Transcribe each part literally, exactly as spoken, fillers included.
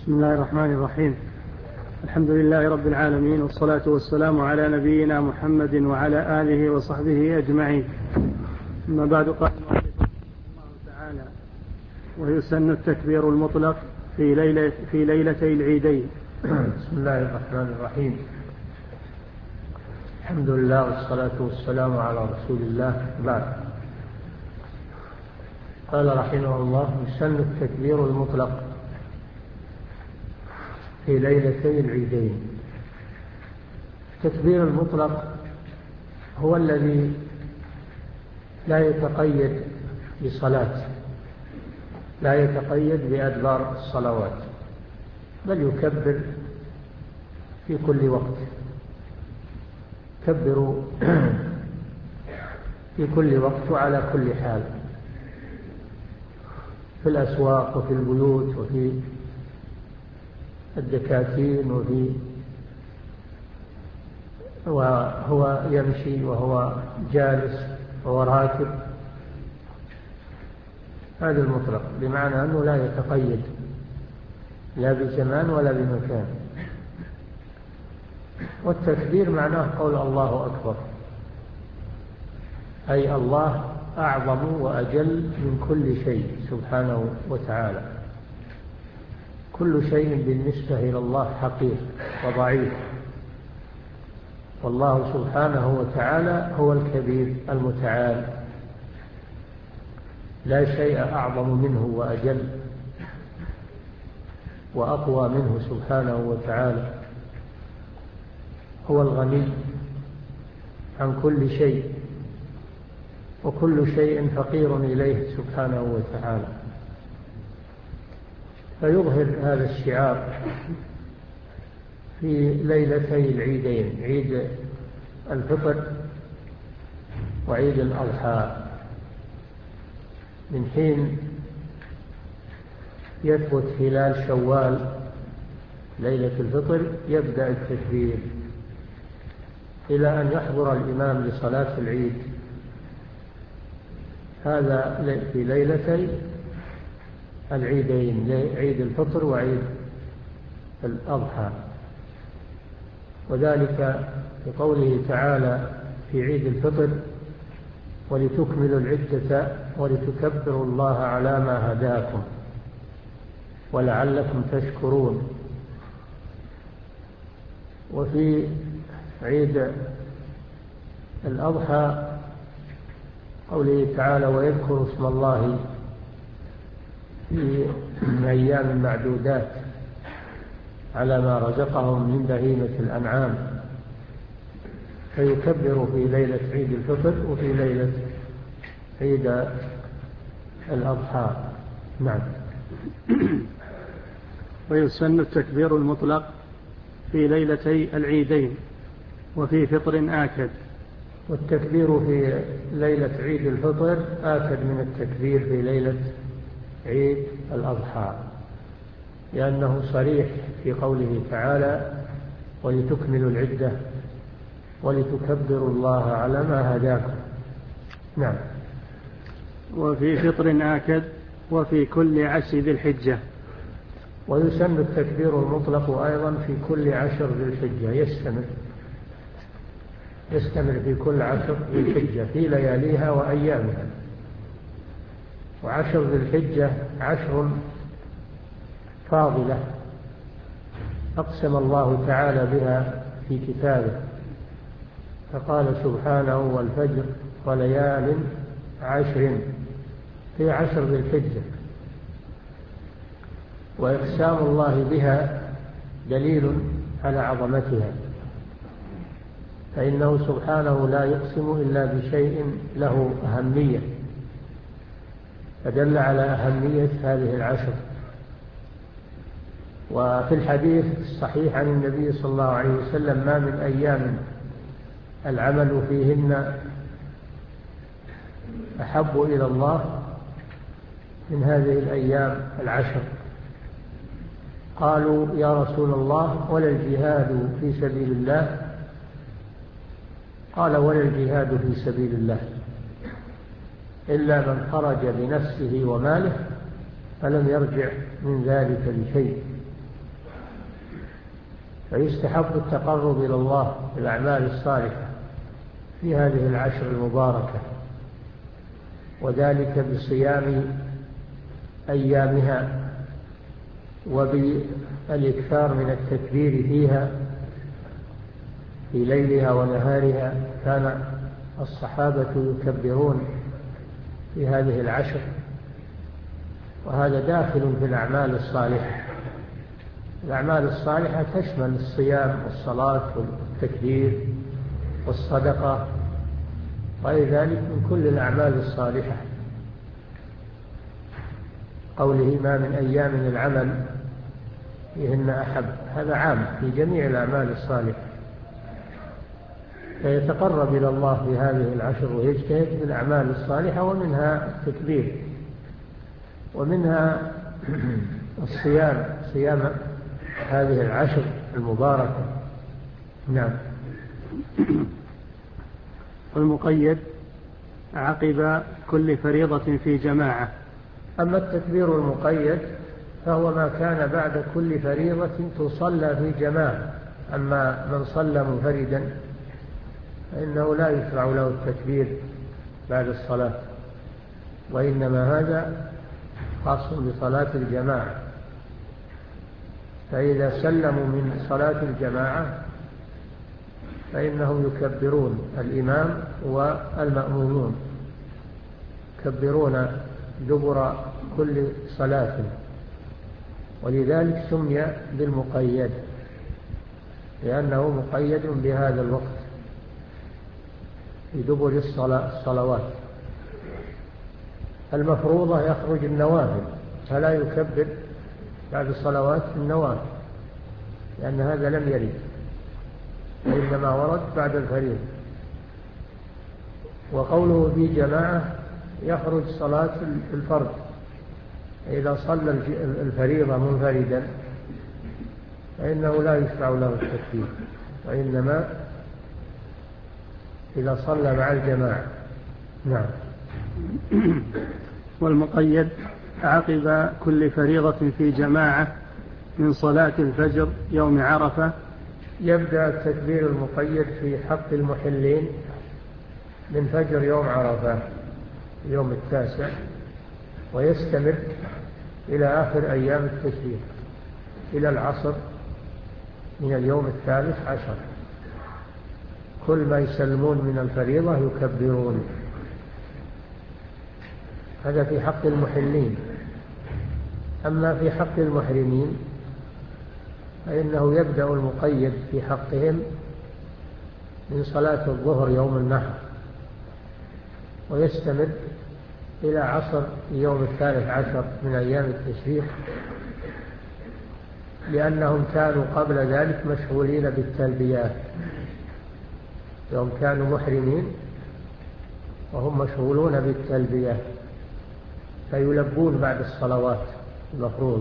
بسم الله الرحمن الرحيم. الحمد لله رب العالمين، والصلاة والسلام على نبينا محمد وعلى آله وصحبه أجمعين. أما بعد، قال الله تعالى: ويسن التكبير المطلق في ليلة في ليلتي العيدين. بسم الله الرحمن الرحيم. الحمد لله والصلاة والسلام على رسول الله. بعد، قال رحمه الله: يسن التكبير المطلق في ليلتي العيدين. التكبير المطلق هو الذي لا يتقيد بصلاة، لا يتقيد بأدبار الصلوات، بل يكبر في كل وقت. كبروا في كل وقت وعلى كل حال، في الأسواق وفي البيوت وفي الدكاكين وفي وهو يمشي وهو جالس وهو راكب. هذا المطلق، بمعنى أنه لا يتقيد لا بزمان ولا بمكان. والتكبير معناه قول الله أكبر، أي الله أعظم وأجل من كل شيء سبحانه وتعالى. كل شيء بالنسبة إلى الله حقير وضعيف، والله سبحانه وتعالى هو الكبير المتعال، لا شيء أعظم منه وأجل وأقوى منه سبحانه وتعالى. هو الغني عن كل شيء، وكل شيء فقير إليه سبحانه وتعالى. فيظهر هذا الشعار في ليلتي العيدين، عيد الفطر وعيد الأضحى. من حين يثبت هلال شوال ليلة الفطر يبدأ التكبير إلى أن يحضر الإمام لصلاة العيد. هذا في ليلتي العيدين، عيد الفطر وعيد الأضحى. وذلك بقوله تعالى في عيد الفطر: ولتكملوا العدة ولتكبروا الله على ما هداكم ولعلكم تشكرون. وفي عيد الأضحى قوله تعالى: ويذكر اسم الله في أيام معدودات على ما رزقهم من بهيمة الأنعام. فيكبر في ليلة عيد الفطر وفي ليلة عيد الأضحى. نعم. ويسن التكبير المطلق في ليلتي العيدين وفي فطر آكد. والتكبير في ليلة عيد الفطر آكد من التكبير في ليلة عيد الأضحى، لأنه صريح في قوله تعالى: ولتكملوا العدة ولتكبروا الله على ما هداكم. نعم. وفي فطر آكد وفي كل عشر ذي الحجة. ويسن التكبير المطلق أيضا في كل عشر ذي الحجة، يستمر يستمر في كل عشر ذي الحجة في لياليها وأيامها. وعشر ذي الحجة عشر فاضلة أقسم الله تعالى بها في كتابه، فقال سبحانه: والفجر وليال عشر، في عشر ذي الحجة. وإقسام الله بها دليل على عظمتها، فإنه سبحانه لا يقسم إلا بشيء له أهمية، فدل على أهمية هذه العشر. وفي الحديث الصحيح عن النبي صلى الله عليه وسلم: ما من أيام العمل فيهن أحب إلى الله من هذه الأيام العشر. قالوا: يا رسول الله، ولا الجهاد في سبيل الله؟ قال: ولا الجهاد في سبيل الله إلا من خرج بنفسه وماله فلم يرجع من ذلك بشيء. فيستحب التقرب إلى الله بالأعمال الصالحة في هذه العشر المباركة، وذلك بصيام أيامها وبالإكثار من التكبير فيها في ليلها ونهارها. كان الصحابة يكبرون في هذه العشر، وهذا داخل في الأعمال الصالحة. الأعمال الصالحة تشمل الصيام والصلاة والتكبير والصدقة وغير ذلك من كل الأعمال الصالحة. قوله ما من أيام العمل فيهن أحب، هذا عام في جميع الأعمال الصالحة، فيتقرب إلى الله في هذه العشر ويجتهد في الأعمال الصالحة، ومنها التكبير، ومنها الصيام، صيام هذه العشر المباركة. نعم. والمقيد عقب كل فريضة في جماعة. أما التكبير المقيد فهو ما كان بعد كل فريضة تصلى في جماعة. أما من صلى منفردا فإنه لا يشرع له التكبير بعد الصلاة، وإنما هذا خاص بصلاة الجماعة. فإذا سلموا من صلاة الجماعة فإنهم يكبرون، الإمام والمأمومون يكبرون دبر كل صلاة، ولذلك سمي بالمقيد لأنه مقيد بهذا الوقت في دبر الصلوات. المفروضة يخرج النوافل، فلا يكبر بعد الصلوات النوافل لأن هذا لم يرد، وإنما ورد بعد الفريضة. وقوله في جماعة يخرج صلاة الفرد، إذا صلى الفريضة منفردا فإنه لا يشرع له التكبير، وإنما إذا صلى مع الجماعة. نعم. والمقيد عقب كل فريضة في جماعة من صلاة الفجر يوم عرفة. يبدأ التكبير المقيد في حق المحلين من فجر يوم عرفة يوم التاسع، ويستمر إلى آخر أيام التشريق إلى العصر من اليوم الثالث عشر. كل ما يسلمون من الفريضة يكبرون. هذا في حق المحلين. أما في حق المحرمين فإنه يبدأ المقيد في حقهم من صلاة الظهر يوم النحر، ويستمر إلى عصر يوم الثالث عشر من أيام التشريق، لأنهم كانوا قبل ذلك مشغولين بالتلبيات. يوم كانوا محرمين وهم مشغولون بالتلبيات، فيلبون بعد الصلوات المفروضة،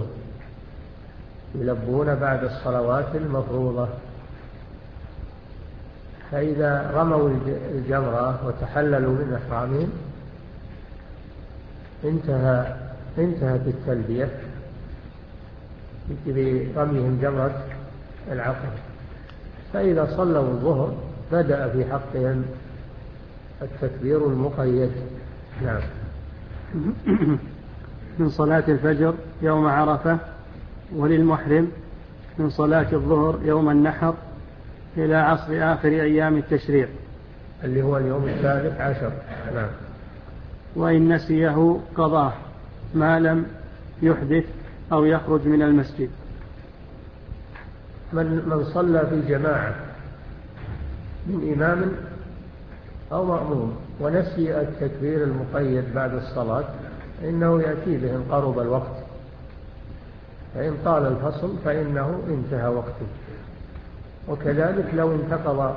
يلبون بعد الصلوات المفروضة. فإذا رموا الجمرة وتحللوا من إحرامهم انتهى انتهت التلبية برميهم جمرة العقبة. فإذا صلوا الظهر بدأ في حقهم التكبير المقيد. نعم. من صلاة الفجر يوم عرفة. وللمحرم من صلاة الظهر يوم النحر إلى عصر آخر أيام التشريق اللي هو اليوم الثالث عشر. نعم. وإن نسيه قضاه ما لم يحدث أو يخرج من المسجد. من, من صلى في جماعة من إمام أو مأموم ونسي التكبير المقيد بعد الصلاة إنه يأتي به إن قرب الوقت، فإن طال الفصل فإنه انتهى وقته. وكذلك لو انتقض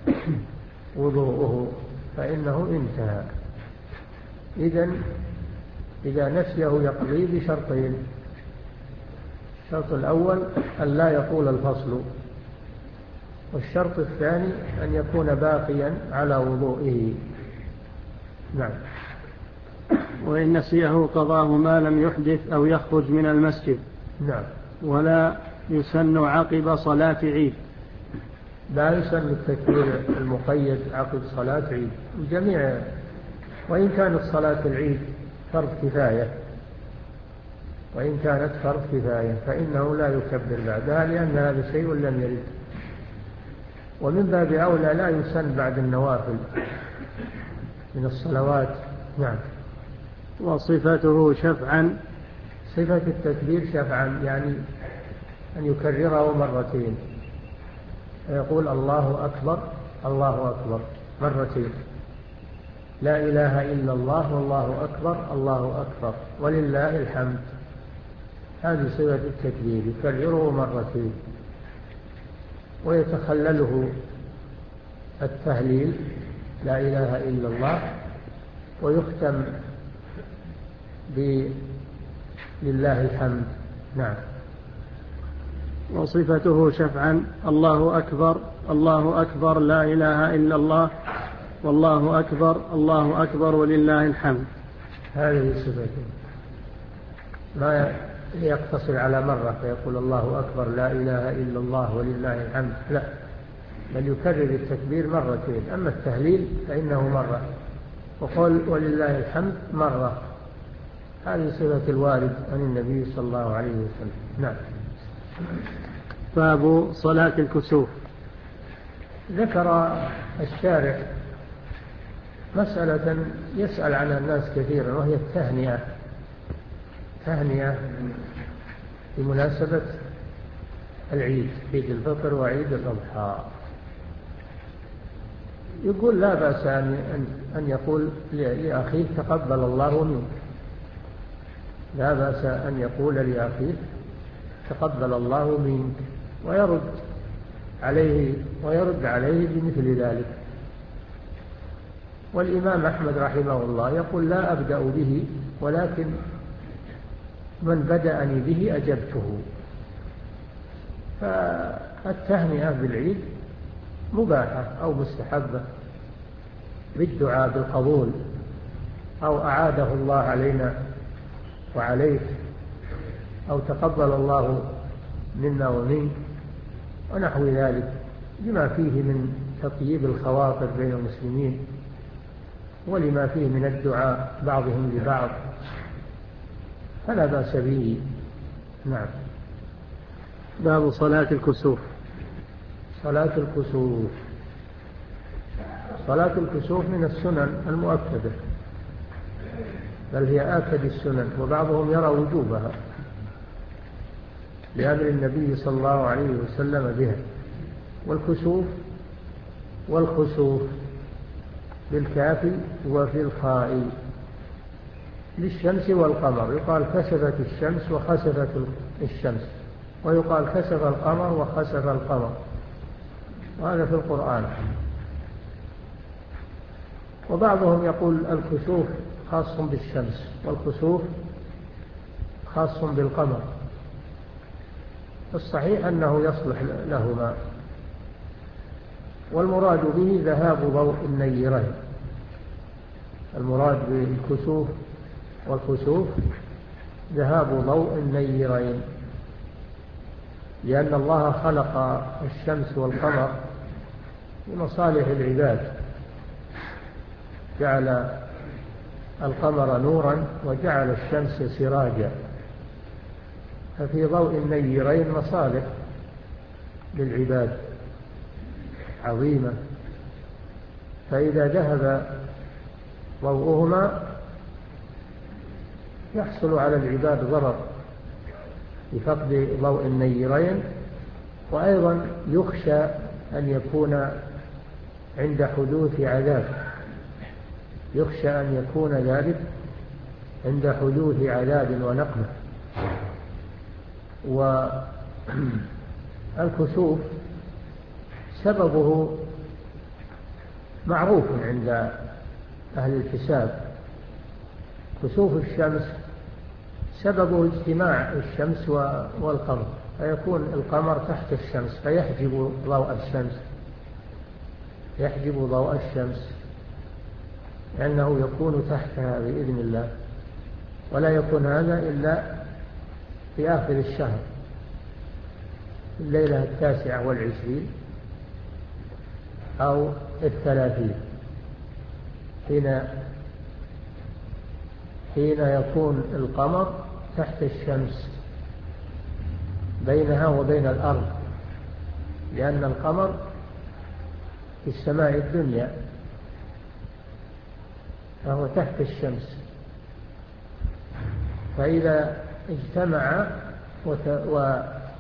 وضوءه فإنه انتهى. إذن إذا نسيه يقضي بشرطين: الشرط الأول أن لا يطول الفصل، والشرط الثاني أن يكون باقيا على وضوئه. نعم. وإن نسيه قضاه ما لم يحدث أو يخرج من المسجد. نعم. ولا يسن عقب صلاة عيد. لا يسن التكبير المقيد عقب صلاة عيد الجميع، وإن كانت صلاة العيد فرض كفاية وإن كانت فرض كفاية فإنه لا يكبر بعدها، لأن هذا شيء لم يرد. ومن باب أولى لا يسن بعد النوافل من الصلوات. نعم. وصفته شفعا. صفة التكبير شفعا يعني أن يكرره مرتين، يقول الله أكبر الله أكبر مرتين، لا إله إلا الله والله أكبر الله أكبر ولله الحمد. هذه صفة التكبير، يكرره مرتين، ويتخلله التهليل لا إله إلا الله، ويختم لله الحمد. نعم. وصفته شفعا الله أكبر الله أكبر لا إله إلا الله والله أكبر الله أكبر ولله الحمد. هذه صفته، ما يقتصر على مرة فيقول الله أكبر لا إله إلا الله ولله الحمد، لا، بل يكرر التكبير مرتين. أما التهليل فإنه مرة، وقول ولله الحمد مرة. هذه صفة الوارد عن النبي صلى الله عليه وسلم. نعم. باب صلاة الكسوف. ذكر الشارع مسألة يسأل عنها الناس كثيرا، وهي التهنئة تهنئة بمناسبة العيد، عيد الفطر وعيد الأضحى. يقول لا بأس أن يقول لأخيه تقبل الله منك، لا بأس أن يقول لأخيه تقبل الله منك، ويرد عليه ويرد عليه بمثل ذلك. والإمام أحمد رحمه الله يقول لا أبدأ به، ولكن من بدأني به أجبته. فالتهنئة بالعيد مباحة أو مستحبة بالدعاء بالقبول، أو أعاده الله علينا وعليك، أو تقبل الله منا ومنك، ونحو ذلك، لما فيه من تطيب الخواطر بين المسلمين، ولما فيه من الدعاء بعضهم لبعض، فلا بأس به. نعم. باب صلاة الكسوف. صلاة الكسوف صلاة الكسوف من السنن المؤكدة، بل هي آكد السنن، وبعضهم يرى وجوبها لأمر النبي صلى الله عليه وسلم بها. والكسوف والخسوف بالكاف وفي الخاء للشمس والقمر، يقال كسفت الشمس وخسفت الشمس، ويقال كسف القمر وخسف القمر، وهذا في القرآن. وبعضهم يقول الكسوف خاص بالشمس والخسوف خاص بالقمر. الصحيح أنه يصلح لهما، والمراد به ذهاب ضوء النيرين. المراد بالكسوف والخسوف ذهاب ضوء النيرين، لأن الله خلق الشمس والقمر لمصالح العباد، جعل القمر نورا وجعل الشمس سراجا، ففي ضوء النيرين مصالح للعباد عظيمة. فإذا ذهب ضوءهما يحصل على العباد ضرر بفقد ضوء النيرين، وأيضا يخشى أن يكون عند حدوث عذاب، يخشى أن يكون ذلك عند حدوث عذاب ونقمة. والكسوف سببه معروف عند أهل الحساب. كسوف الشمس سببه اجتماع الشمس والقمر، فيكون القمر تحت الشمس فيحجب ضوء الشمس يحجب ضوء الشمس لأنه يكون تحتها بإذن الله، ولا يكون هذا إلا في آخر الشهر، الليلة التاسعة والعشرين أو الثلاثين، حين حين يكون القمر تحت الشمس بينها وبين الأرض، لأن القمر في السماء الدنيا فهو تحت الشمس، فإذا اجتمع وت... و...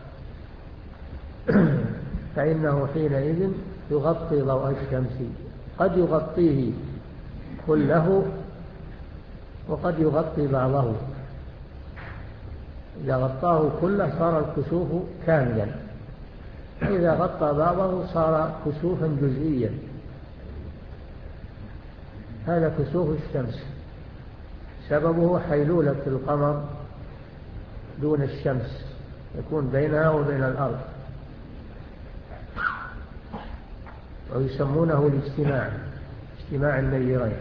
فإنه حينئذ يغطي ضوء الشمس، قد يغطيه كله وقد يغطي بعضه. إذا غطاه كله صار الكسوف كاملا، وإذا غطى بعضه صار كسوفا جزئيا. هذا كسوف الشمس، سببه حيلولة القمر دون الشمس، يكون بينها وبين الأرض، ويسمونه الاجتماع، اجتماع النيرين.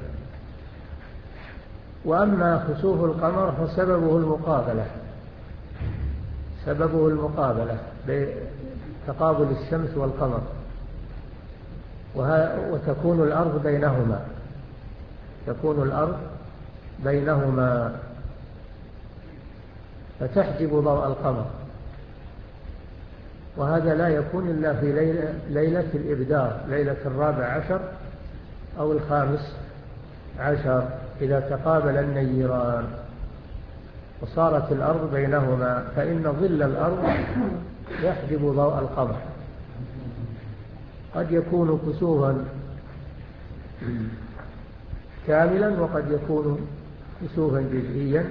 وأما خسوف القمر فسببه المقابلة، سببه المقابلة بتقابل الشمس والقمر، وتكون الأرض بينهما، تكون الأرض بينهما فتحجب ضوء القمر. وهذا لا يكون إلا في ليلة, ليلة الإبدار، ليلة الرابع عشر أو الخامس عشر، إذا تقابل النيران وصارت الأرض بينهما، فإن ظل الأرض يحجب ضوء القمر. قد يكون كسوفا كاملا وقد يكون كسوفا جزئيا،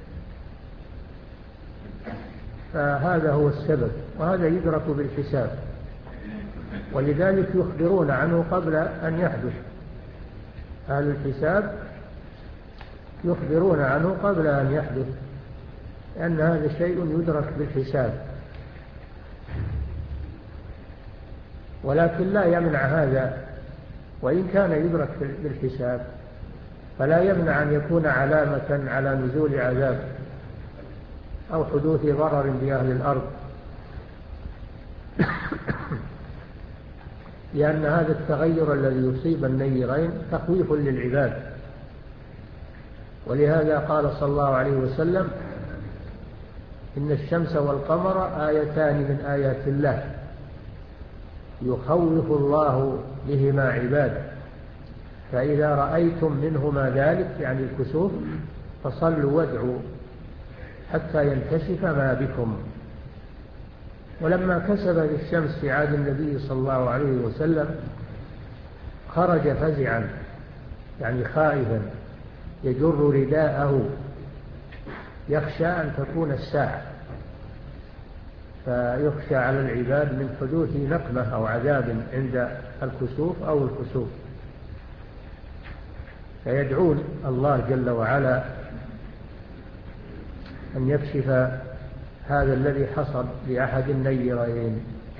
فهذا هو السبب، وهذا يدرك بالحساب، ولذلك يخبرون عنه قبل أن يحدث. أهل الحساب يخبرون عنه قبل أن يحدث، لأن هذا شيء يدرك بالحساب. ولكن لا يمنع هذا، وإن كان يدرك بالحساب فلا يمنع أن يكون علامة على نزول عذاب أو حدوث ضرر بأهل الأرض، لأن هذا التغير الذي يصيب النيرين تخويف للعباد. ولهذا قال صلى الله عليه وسلم: إن الشمس والقمر آيتان من آيات الله يخوف الله بهما عباده، فإذا رأيتم منهما ذلك، يعني الكسوف، فصلوا وادعوا حتى ينكشف ما بكم. ولما كسبت الشمس في عهد النبي صلى الله عليه وسلم خرج فزعا، يعني خائفا، يجر رداءه يخشى أن تكون الساعة، فيخشى على العباد من حدوث نقمة أو عذاب عند الكسوف أو الخسوف، فيدعون الله جل وعلا أن يكشف هذا الذي حصل لأحد النيرين.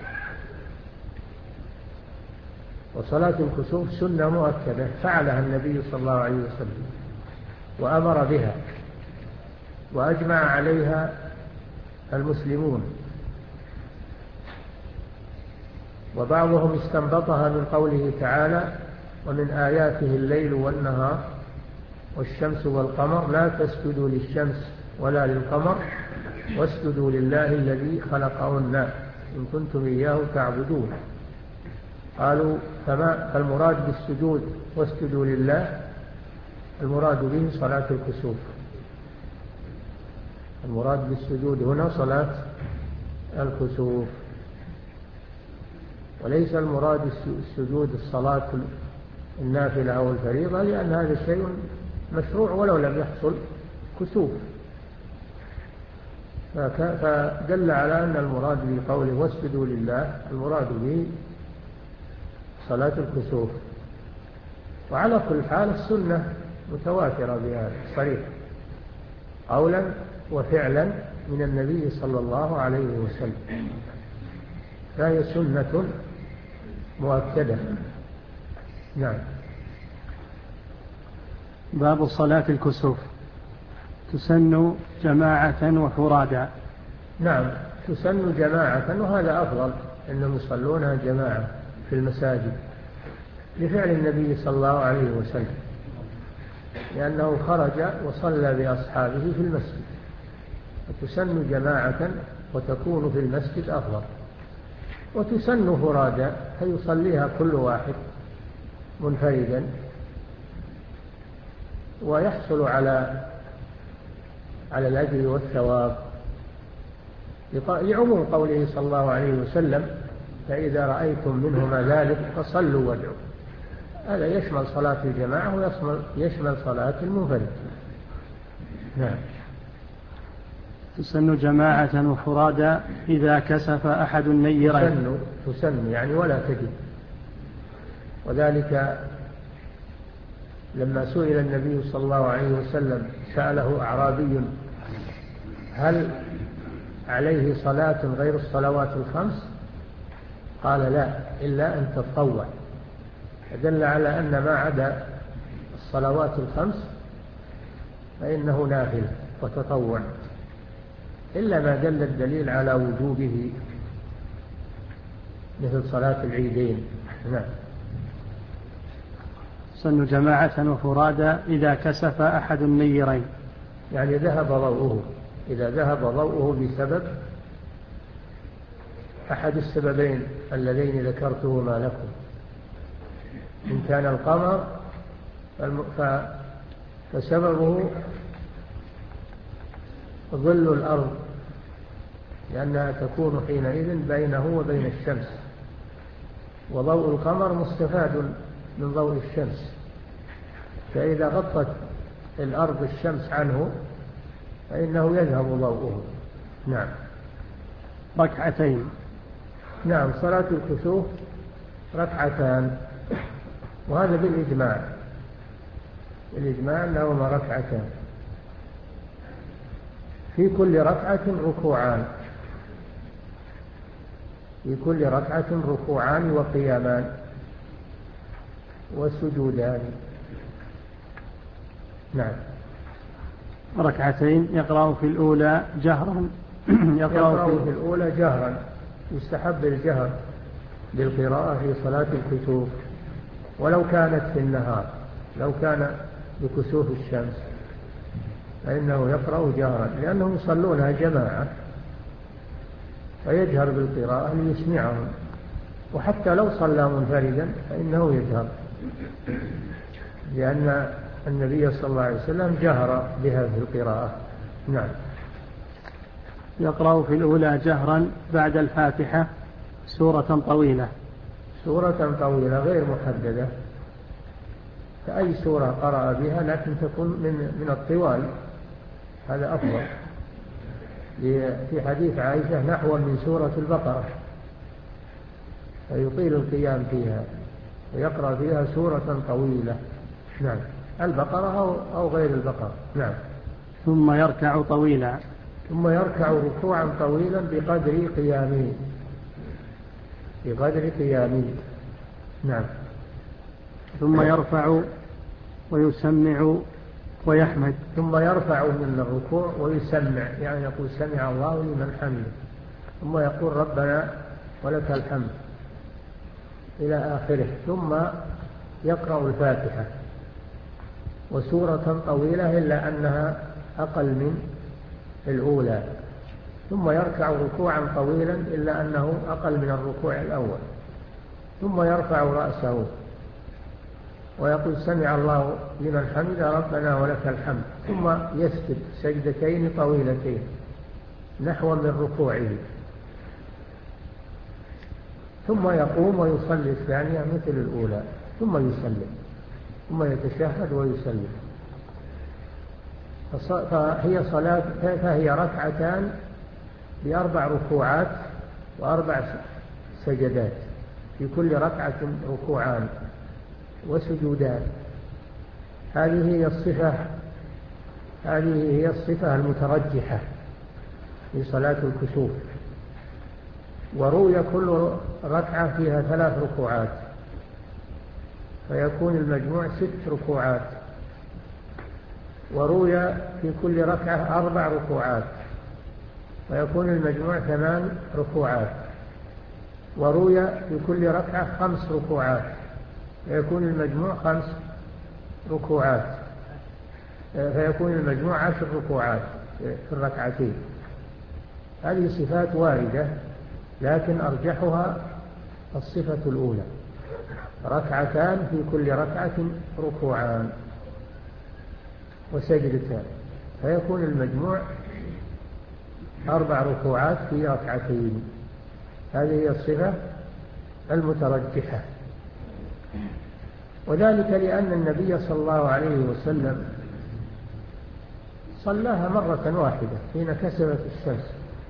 وصلاة الكسوف سنة مؤكدة فعلها النبي صلى الله عليه وسلم وأمر بها، وأجمع عليها المسلمون، وبعضهم استنبطها من قوله تعالى: ومن آياته الليل والنهار والشمس والقمر لا تسجدوا للشمس ولا للقمر واسجدوا لله الذي خلقهن إن كنتم إياه تعبدون. قالوا: فما فالمراد بالسجود واسجدوا لله المراد به صلاة الكسوف، المراد بالسجود هنا صلاة الكسوف، وليس المراد السجود الصلاة النافلة أو الفريضة، لأن هذا شيء مشروع ولو لم يحصل كسوف. فدل على أن المراد بقوله واسجدوا لله المراد به صلاة الكسوف. وعلى كل حال السنة متواترة بهذا صريح قولا وفعلا من النبي صلى الله عليه وسلم، فهي سنة مؤكدة. نعم. باب صلاة الكسوف، تسن جماعة وفرادا. نعم، تسن جماعة، وهذا أفضل أنهم يصلونها جماعة في المساجد لفعل النبي صلى الله عليه وسلم، لأنه خرج وصلى بأصحابه في المسجد، وتسن جماعة وتكون في المسجد أفضل. وتسن فرادى فيصليها كل واحد منفردا، ويحصل على على الأجر والثواب لعموم قوله صلى الله عليه وسلم: فإذا رأيتم منهما ذلك فصلوا وادعوا. هذا يشمل صلاة الجماعة ويشمل يشمل صلاة المنفرد. نعم. تسن جماعة وفرادا إذا كسف أحد النيرين. تسن, تسن يعني ولا تجب. وذلك لما سئل النبي صلى الله عليه وسلم، سأله أعرابي: هل عليه صلاة غير الصلوات الخمس؟ قال: لا، إلا أن تتطوع. فدل على أن ما عدا الصلوات الخمس فإنه نافلة وتطوع، إلا ما دل الدليل على وجوبه مثل صلاة العيدين. نعم. سن جماعة وفرادا إذا كسف أحد النيرين، يعني ذهب ضوءه، إذا ذهب ضوءه بسبب أحد السببين اللذين ذكرتهما لكم. إن كان القمر فسببه ظل الأرض، لأنها تكون حينئذ بينه وبين الشمس، وضوء القمر مستفاد من ضوء الشمس، فإذا غطت الأرض الشمس عنه فإنه يذهب ضوءه. نعم. ركعتين. نعم، صلاة الكسوف ركعتان، وهذا بالإجماع، بالإجماع أنهما ركعتان، في كل ركعة ركوعان، في كل ركعة ركوعان وقيامان وسجودان. نعم. ركعتين يقرأ في الأولى جهرا. يقرأ, يقرأ في الأولى جهرا، يستحب الجهر بالقراءة في صلاة الكسوف، ولو كانت في النهار، لو كان بكسوف الشمس فإنه يقرأ جهرا، لأنهم يصلونها جماعة فيجهر بالقراءة ليسمعهم، وحتى لو صلى منفردا فإنه يجهر، لأن النبي صلى الله عليه وسلم جهر بها في القراءة. نعم. يقرأ في الأولى جهرا بعد الفاتحة سورة طويلة. سورة طويلة غير محددة، فأي سورة قرأ بها، لكن تكون من من الطوال، هذا أفضل. في حديث عائشة: نحو من سورة البقرة، فيطيل القيام فيها ويقرأ فيها سورة طويلة. نعم. البقرة أو, أو غير البقرة. نعم. ثم يركع طويلا. ثم يركع ركوعا طويلا بقدر قيامه، بقدر قيامه. نعم. ثم يرفع ويسمع ويحمد. ثم يرفع من الركوع ويسمع، يعني يقول: سمع الله لمن حمده، ثم يقول: ربنا ولك الحمد، إلى آخره. ثم يقرأ الفاتحة وسورة طويلة إلا أنها أقل من الأولى، ثم يركع ركوعا طويلا إلا أنه أقل من الركوع الأول، ثم يرفع رأسه ويقول: سمع الله لمن حمد ربنا ولك الحمد، ثم يسجد سجدتين طويلتين نحو من ركوعه، ثم يقوم ويصلي الثانية مثل الأولى، ثم يسلم، ثم يتشهد ويسلم. فهي صلاة فهي ركعتان بأربع ركوعات وأربع سجدات، في كل ركعة ركوعان وسجودان. هذه هي الصفة هذه هي الصفة المترجحة في صلاة الكسوف. وروي كل ركعة فيها ثلاث ركوعات، فيكون المجموع ست ركوعات. وروي في كل ركعة أربع ركوعات، ويكون المجموع ثمان ركوعات، وروي في كل ركعة خمس ركوعات، فيكون المجموع خمس ركوعات، فيكون المجموع عشر ركوعات في الركعتين. هذه صفات واردة، لكن أرجحها الصفة الأولى، ركعتان في كل ركعة ركوعان وسجدتان، فيكون المجموع أربع ركوعات في ركعتين. هذه هي الصفة المترجحة، وذلك لأن النبي صلى الله عليه وسلم صلاها مرة واحدة حين كسفت الشمس،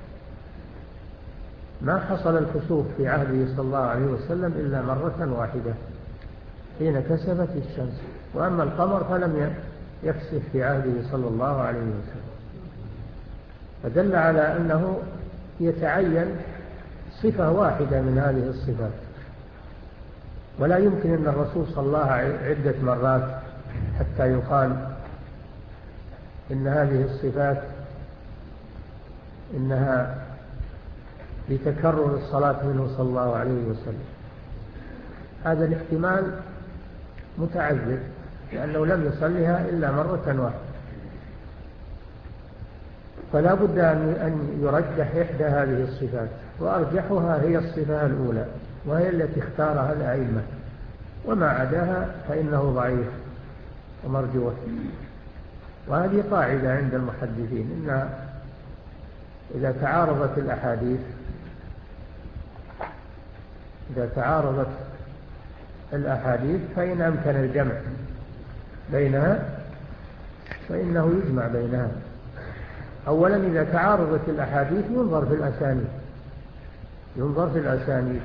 ما حصل الكسوف في عهده صلى الله عليه وسلم إلا مرة واحدة حين كسفت الشمس، وأما القمر فلم يكسف في عهده صلى الله عليه وسلم، فدل على أنه يتعين صفة واحدة من هذه الصفات، ولا يمكن أن الرسول صلى الله عدة مرات حتى يقال إن هذه الصفات إنها لتكرر الصلاة منه صلى الله عليه وسلم. هذا الاحتمال متعذر، لأنه لم يصلها إلا مرة واحدة، فلا بد أن يرجح إحدى هذه الصفات، وأرجحها هي الصفة الأولى، وهي التي اختارها الأئمة، وما عداها فإنه ضعيف ومرجوح. وهذه قاعدة عند المحدثين، إن إذا تعارضت الأحاديث إذا تعارضت الأحاديث فإن أمكن الجمع بينها فإنه يجمع بينها. أولا إذا تعارضت الأحاديث ينظر في الأسانيد ينظر في الأسانيد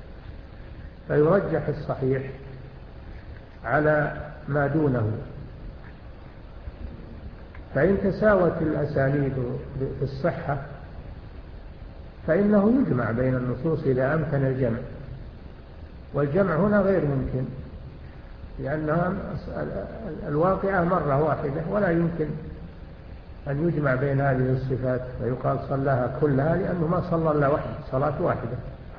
فيرجح الصحيح على ما دونه، فإن تساوت الأسانيد في الصحة فإنه يجمع بين النصوص إذا أمكن الجمع، والجمع هنا غير ممكن، لأنها الواقعة مرة واحدة، ولا يمكن أن يجمع بين هذه الصفات فيقال صلاها كلها، لأنه ما صلى إلا واحدة، صلاة واحدة.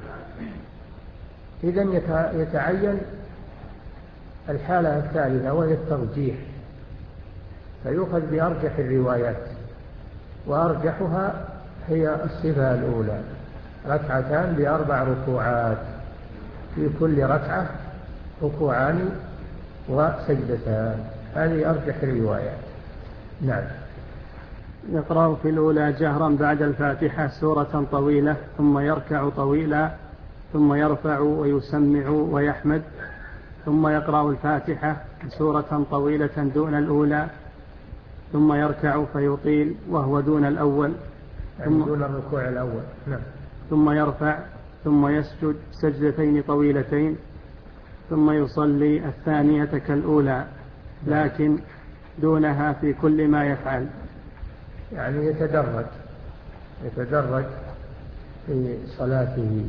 إذن يتعين الحالة الثالثة وهي الترجيح، فيؤخذ بأرجح الروايات، وأرجحها هي الصفة الأولى، ركعتان بأربع ركوعات، في كل ركعة ركوعان وسجدتان، هذه أرجح الروايات. نعم. يقرأ في الأولى جهرا بعد الفاتحة سورة طويلة، ثم يركع طويلا، ثم يرفع ويسمع ويحمد، ثم يقرأ الفاتحة سورة طويلة دون الأولى، ثم يركع فيطيل وهو دون الأول، ثم دون الركوع الأول. نعم. ثم يرفع ثم يسجد سجدتين طويلتين، ثم يصلي الثانية كالأولى لكن دونها في كل ما يفعل، يعني يتدرج يتدرج في صلاته،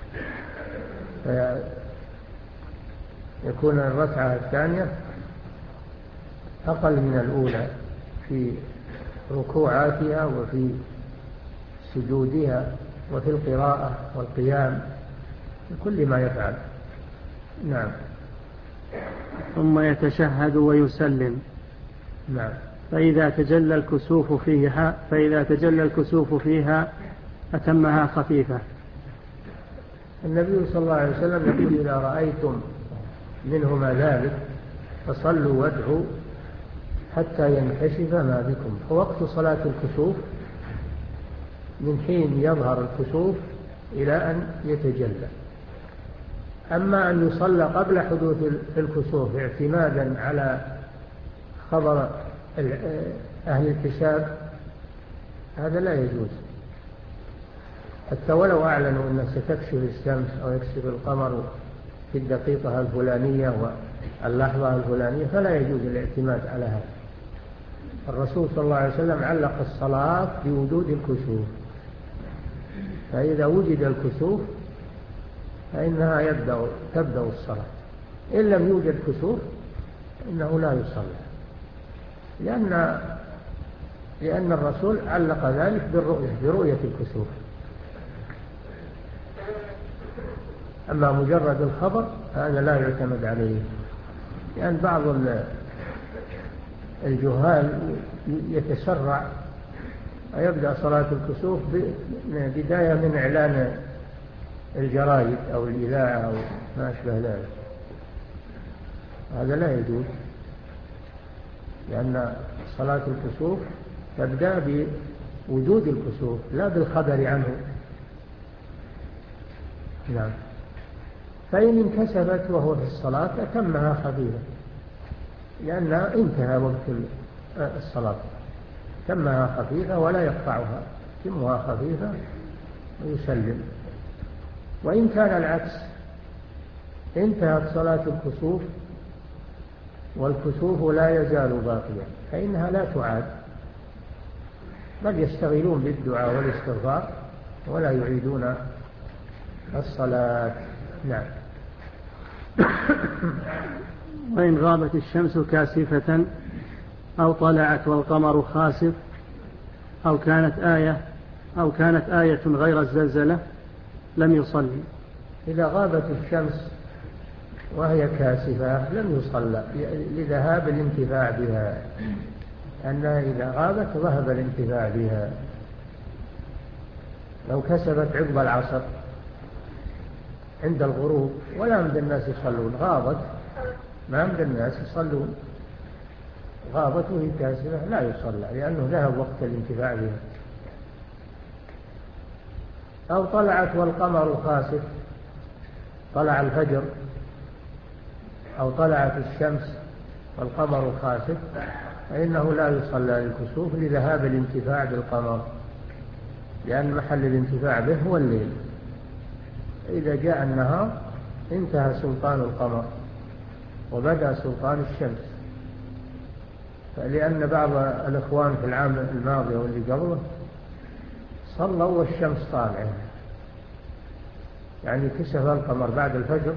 فيكون الركعة الثانية أقل من الأولى في ركوعاتها وفي سجودها وفي القراءة والقيام، في كل ما يفعل. نعم. ثم يتشهد ويسلم. نعم. فإذا تجلى الكسوف فيها فإذا تجلى الكسوف فيها أتمها خفيفة. النبي صلى الله عليه وسلم يقول: إذا رأيتم منهما ذلك فصلوا وادعوا حتى ينكشف ما بكم. فوقت صلاة الكسوف من حين يظهر الكسوف إلى أن يتجلى. أما أن يصلى قبل حدوث الكسوف اعتمادا على خبر أهل الحساب هذا لا يجوز، حتى ولو أعلنوا أن ستكشف الشمس أو يكشف القمر في الدقيقة الفلانية واللحظة الفلانية، فلا يجوز الاعتماد على هذا. الرسول صلى الله عليه وسلم علق الصلاة بوجود الكسوف، فإذا وجد الكسوف فإنها يبدأ تبدأ الصلاة، إن لم يوجد كسوف إنه لا يصلى، لأن لأن الرسول علق ذلك بالرؤية برؤية الكسوف. أما مجرد الخبر هذا لا يعتمد عليه، لأن بعض الجهال يتسرع ويبدأ صلاة الكسوف بداية من إعلان الجرائد أو الإذاعة أو ما أشبه ذلك. هذا لا يجوز، لأن صلاة الكسوف تبدأ بوجود الكسوف لا بالخبر عنه. نعم. فإن انكسفت وهو في الصلاة أتمها خفيفة، لأنها انتهى وقت الصلاة، تمها خفيفة ولا يقطعها، تمها خفيفة ويسلم. وإن كان العكس، انتهت صلاة الكسوف والكسوف لا يزال باقيا، فإنها لا تعاد، بل يشتغلون بالدعاء والاستغفار ولا يعيدون الصلاة. نعم. وإن غابت الشمس كاسفة أو طلعت والقمر خاسف أو كانت آية أو كانت آية غير الزلزلة لم يصلي. إذا غابت الشمس وهي كاسفة لم يصلى لذهاب الانتفاع بها، أنها إذا غابت ذهب الانتفاع بها. لو كسبت عقب العصر عند الغروب ولا عند الناس يصلون، غابت ما عند الناس يصلون، غابت وهي كاسفة لا يصلى، لأنه ذهب وقت الانتفاع بها. أو طلعت والقمر خاسف، طلع الفجر أو طلعت الشمس والقمر خاسف، فإنه لا يصلى للكسوف لذهاب الانتفاع بالقمر، لأن محل الانتفاع به هو الليل. إذا جاء النهار انتهى سلطان القمر وبدأ سلطان الشمس. لأن بعض الإخوان في العام الماضي واللي قبله صلوا والشمس طالعة، يعني كسف القمر بعد الفجر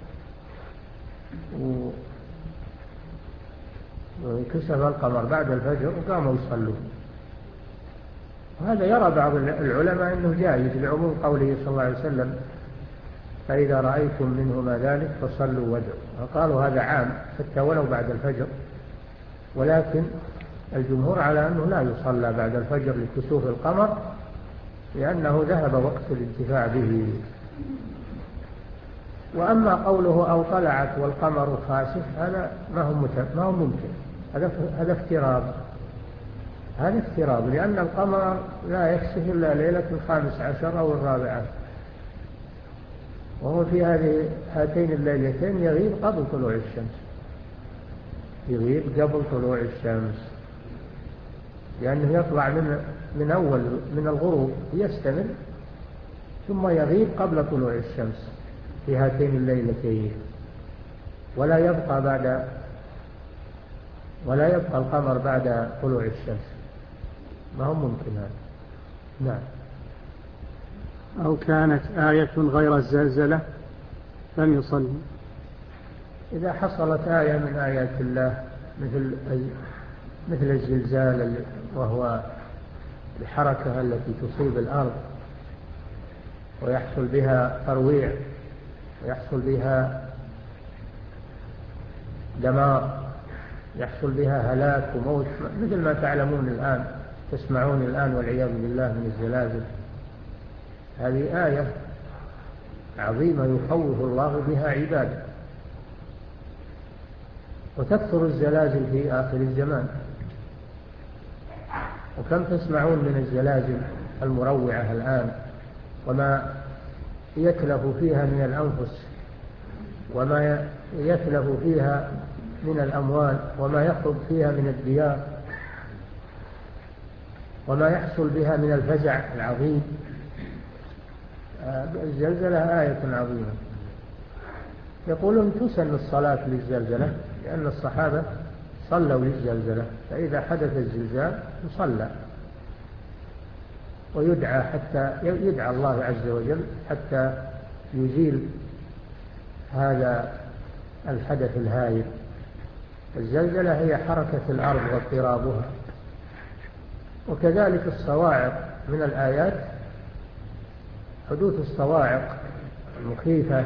وكسف القمر بعد الفجر وقاموا يصلون. وهذا يرى بعض العلماء أنه جائز لعموم قوله صلى الله عليه وسلم: فإذا رأيتم منهما ذلك فصلوا وادعوا. قالوا هذا عام حتى ولو بعد الفجر، ولكن الجمهور على أنه لا يصلى بعد الفجر لكسوف القمر، لأنه ذهب وقت الانتفاع به. وأما قوله أو طلعت والقمر خاسف هذا ما هو ما هو ممكن، هذا هذا افتراض، هذا افتراض، لأن القمر لا يكسف إلا ليلة الخامس عشر أو الرابعة، وهو في هذه هاتين الليلتين يغيب قبل طلوع الشمس، يغيب قبل طلوع الشمس، لأنه يطلع من من أول من الغروب يستمر ثم يغيب قبل طلوع الشمس في هاتين الليلتين، ولا يبقى بعد ولا يبقى القمر بعد طلوع الشمس، ما هو ممكن هذا. نعم. أو كانت آية غير الزلزلة لم يصلي. إذا حصلت آية من آيات الله مثل مثل الزلزال وهو الحركة التي تصيب الأرض ويحصل بها ترويع ويحصل بها دمار، يحصل بها هلاك وموت، مثل ما تعلمون الآن تسمعون الآن والعياذ بالله من الزلازل، هذه آية عظيمة يخوف الله بها عباده. وتكثر الزلازل في آخر الزمان، وكم تسمعون من الزلازل المروعة الآن، وما يتلف فيها من الأنفس وما يتلف فيها من الأموال وما يخرج فيها من الديار وما يحصل بها من الفزع العظيم. الزلزلة آية عظيمة. يقولون تسن الصلاة للزلزلة لأن الصحابة صلوا للزلزلة، فإذا حدث الزلزال يصلى ويدعى حتى يدعى الله عز وجل حتى يزيل هذا الحدث الهائل. الزلزلة هي حركة الأرض واضطرابها، وكذلك الصواعق من الآيات، حدوث الصواعق المخيفة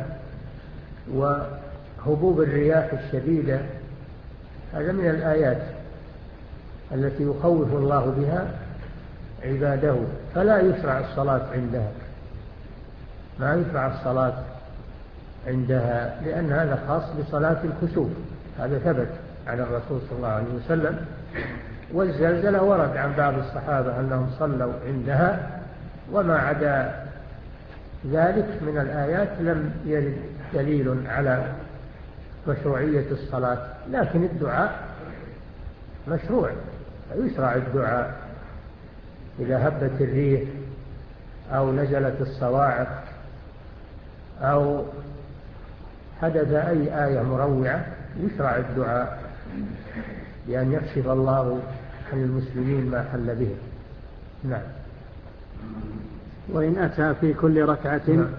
وهبوب الرياح الشديدة، هذا من الآيات التي يخوف الله بها عباده، فلا يشرع الصلاة عندها، ما يشرع الصلاة عندها، لأن هذا خاص بصلاة الكسوف، هذا ثبت عن الرسول صلى الله عليه وسلم. والزلزلة ورد عن بعض الصحابة أنهم صلوا عندها، وما عدا ذلك من الآيات لم يرد دليل على مشروعية الصلاة، لكن الدعاء مشروع، يشرع الدعاء إذا هبت الريح أو نزلت الصواعق أو حدث أي آية مروعة، يشرع الدعاء بأن يكشف الله عن المسلمين ما حل به. نعم. وإن أتى في كل ركعة نعم.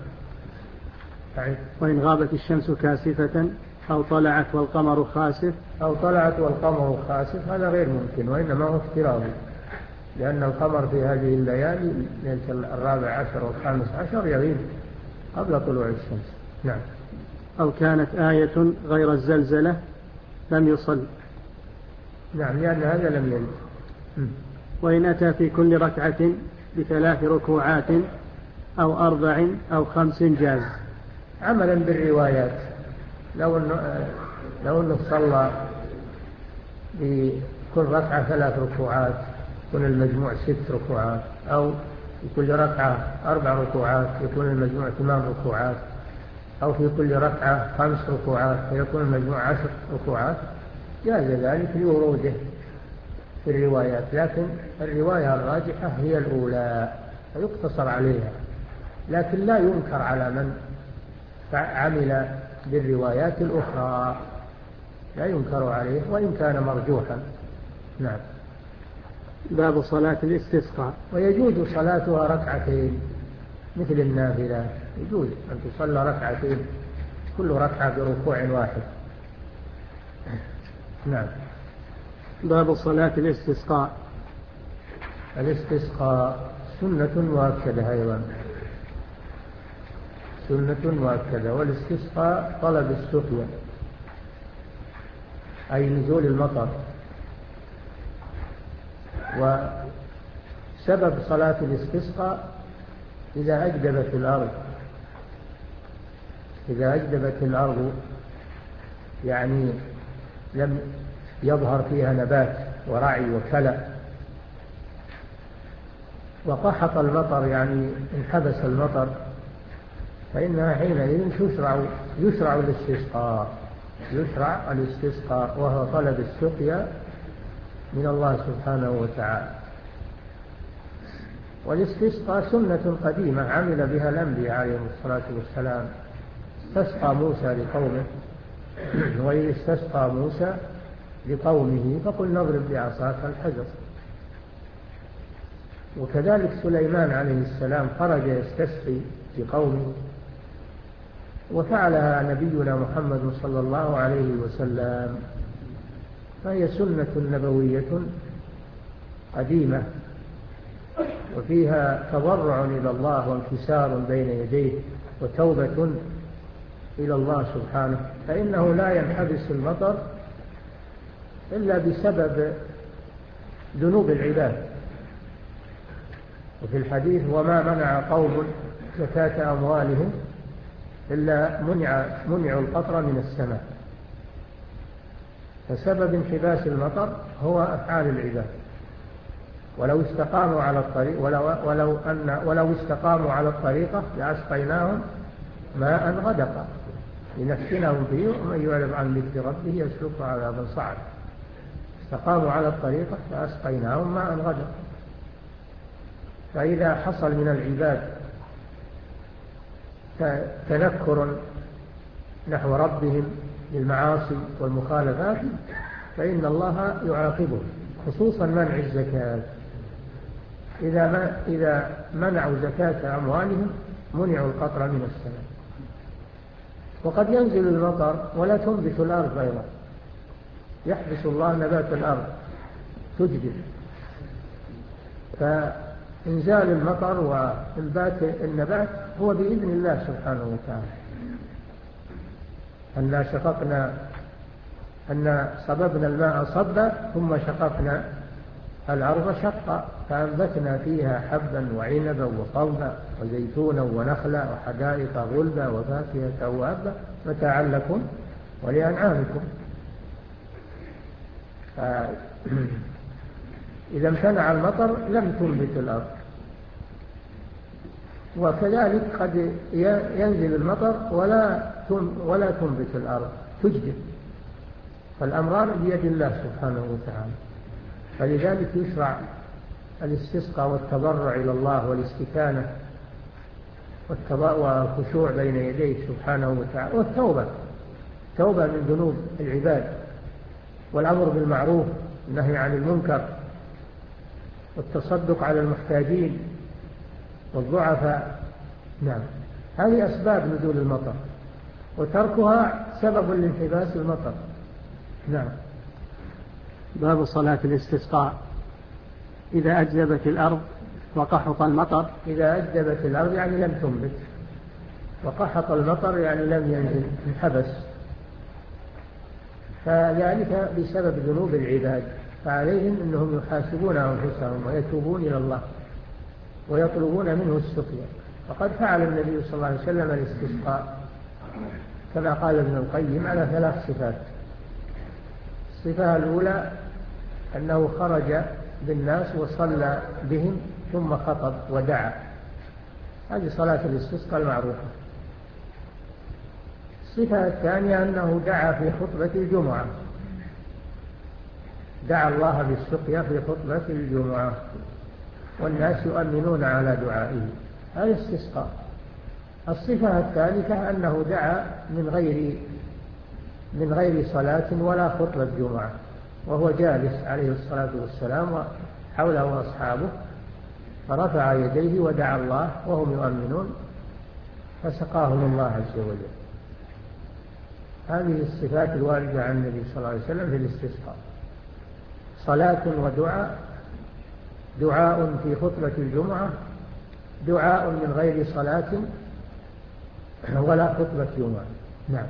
وإن غابت الشمس كاسفة أو طلعت والقمر خاسف أو طلعت والقمر خاسف، هذا غير ممكن، وإنما هو افتراضي، لأن القمر في هذه الليالي ليلة الرابع عشر والخامس عشر يغيب قبل طلوع الشمس. نعم. أو كانت آية غير الزلزلة لم يصل. نعم، لأن هذا لم يرد. وإن أتى في كل ركعة بثلاث ركوعات أو أربع أو خمس جاز، عملا بالروايات. لو أنه, لو أنه صلى بكل ركعة ثلاث ركوعات يكون المجموع ست ركوعات، أو في كل ركعة أربع ركوعات يكون المجموع ثمان ركوعات، أو في كل ركعة خمس ركوعات فيكون المجموع عشر ركوعات، جاز ذلك لوروده في الروايات، لكن الرواية الراجحة هي الأولى فيقتصر عليها، لكن لا ينكر على من عمل بالروايات الأخرى، لا ينكر عليه وإن كان مرجوحا. نعم. باب صلاة الاستسقاء. ويجوز صلاتها ركعتين مثل النافلة، يجوز أن تصلى ركعتين كل ركعة بركوع واحد. نعم. باب صلاة الاستسقاء. الاستسقاء سنة مؤكدة أيضا، سنة مؤكدة. والاستسقاء طلب السقيا أي نزول المطر. وسبب صلاة الاستسقاء إذا أجدبت الأرض، إذا أجدبت الأرض يعني لم يظهر فيها نبات ورعي وكلأ، وقحط المطر يعني انحبس المطر، فإنها حينئذ تشرع يشرع الاستسقاء، يشرع الاستسقاء وهو طلب السقيا من الله سبحانه وتعالى. والاستسقاء سنة قديمة عمل بها الأنبياء عليهم الصلاة والسلام. استسقى موسى لقومه، وإذ استسقى موسى لقومه فقل نضرب بعصاك الحجر. وكذلك سليمان عليه السلام خرج يستسقي لقومه، وفعلها نبينا محمد صلى الله عليه وسلم، فهي سنة نبوية قديمة، وفيها تضرع إلى الله وانكسار بين يديه وتوبة إلى الله سبحانه، فإنه لا ينحبس المطر إلا بسبب ذنوب العباد. وفي الحديث وما منع قوم زكاة أموالهم إلا منع منعوا القطر من السماء، فسبب انحباس المطر هو أفعال العباد. ولو استقاموا على الطريق ولو, ولو, أن ولو استقاموا على الطريقة لأسقيناهم ماء غدقا لنفتنهم فيه ومن يعرض عن ذكر ربه يسلكه عذابا صعدا. استقاموا على الطريقة لأسقيناهم ماء غدقا. فإذا حصل من العباد تنكر نحو ربهم بالمعاصي والمخالفات فإن الله يعاقبه، خصوصا منع الزكاة. إذا, ما إذا منعوا زكاة أموالهم منعوا القطر من السماء. وقد ينزل المطر ولا تنبت الأرض أيضا، يحبس الله نبات الأرض تجدب، فإنزال المطر وإنبات النبات هو بإذن الله سبحانه وتعالى. أن شققنا أن صببنا الماء صبا ثم شققنا الأرض شقا فأنبتنا فيها حبا وعنبا وقوما وزيتونا ونخلا وحدائق غلبا وفاكهة وأبا متاعا لكم ولأنعامكم. إذا امتنع المطر لم تنبت الأرض. وكذلك قد ينزل المطر ولا ولا تنبت الأرض تجدب، فالأمرار بيد الله سبحانه وتعالى. فلذلك يشرع الاستسقاء والتضرع إلى الله والاستكانة والخشوع بين يديه سبحانه وتعالى، والتوبة توبة من ذنوب العباد، والأمر بالمعروف والنهي عن المنكر، والتصدق على المحتاجين والضعفاء. نعم، هذه أسباب نزول المطر، وتركها سبب لانحباس المطر. نعم. باب صلاة الاستسقاء. إذا أجدبت الأرض وقحط المطر. إذا أجدبت الأرض يعني لم تنبت، وقحط المطر يعني لم ينزل، انحبس، فذلك بسبب ذنوب العباد، فعليهم أنهم يحاسبون أنفسهم ويتوبون إلى الله ويطلبون منه السقيا. وقد فعل النبي صلى الله عليه وسلم الاستسقاء كما قال ابن القيم على ثلاث صفات. الصفة الأولى أنه خرج بالناس وصلى بهم ثم خطب ودعا، هذه صلاة الاستسقاء المعروفة. الصفة الثانية أنه دعا في خطبة الجمعة، دعا الله بالسقيا في خطبة الجمعة والناس يؤمنون على دعائه، هذا استسقاء. الصفة الثالثة أنه دعا من غير من غير صلاة ولا خطبة جمعة، وهو جالس عليه الصلاة والسلام وحوله أصحابه، فرفع يديه ودعا الله وهم يؤمنون فسقاهم الله عز وجل. هذه الصفات الواردة عن النبي صلى الله عليه وسلم في الاستسقاء: صلاة ودعاء، دعاء في خطبة الجمعة، دعاء من غير صلاة ولا خطبة جمعة. نعم.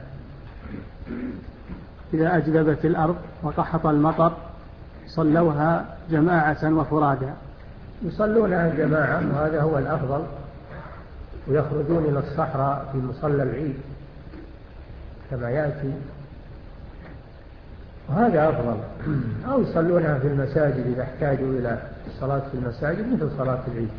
إذا أجدبت الأرض وقحط المطر صلوها جماعة وفرادا. يصلونها جماعة وهذا هو الأفضل، ويخرجون إلى الصحراء في مصلى العيد كما يأتي، وهذا أفضل. أو يصلونها في المساجد إذا احتاجوا إلى الصلاة في المساجد مثل صلاة العيد،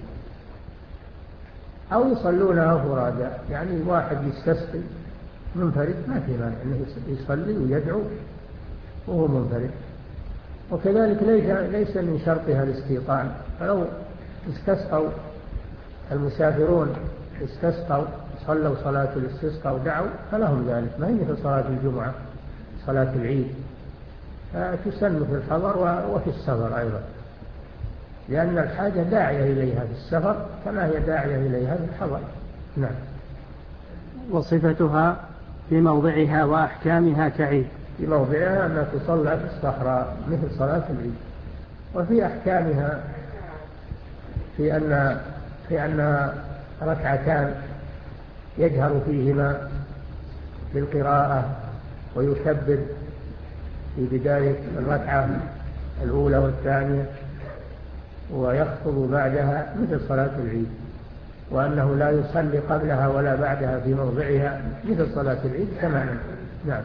أو يصلونها فرادا، يعني واحد يستسقي منفرد ما في مانع أنه يصلي ويدعو وهو منفرد. وكذلك ليس من شرطها الاستيطان، فلو استسقوا المسافرون استسقوا صلوا صلاة الاستسقاء ودعوا فلهم ذلك، ما هي مثل صلاة الجمعة صلاة العيد، تسن في الحضر وفي السفر أيضا، لأن الحاجة داعية إليها في السفر كما هي داعية إليها في الحضر. نعم. وصفتها في موضعها وأحكامها كعيد. في موضعها أنها تصلى في الصحراء مثل صلاة العيد. وفي أحكامها في أن في أنها ركعتان يجهر فيهما بالقراءة ويكبر في بداية الركعة الأولى والثانية ويخطب بعدها مثل صلاة العيد، وأنه لا يصلي قبلها ولا بعدها في موضعها مثل صلاة العيد تماما. نعم.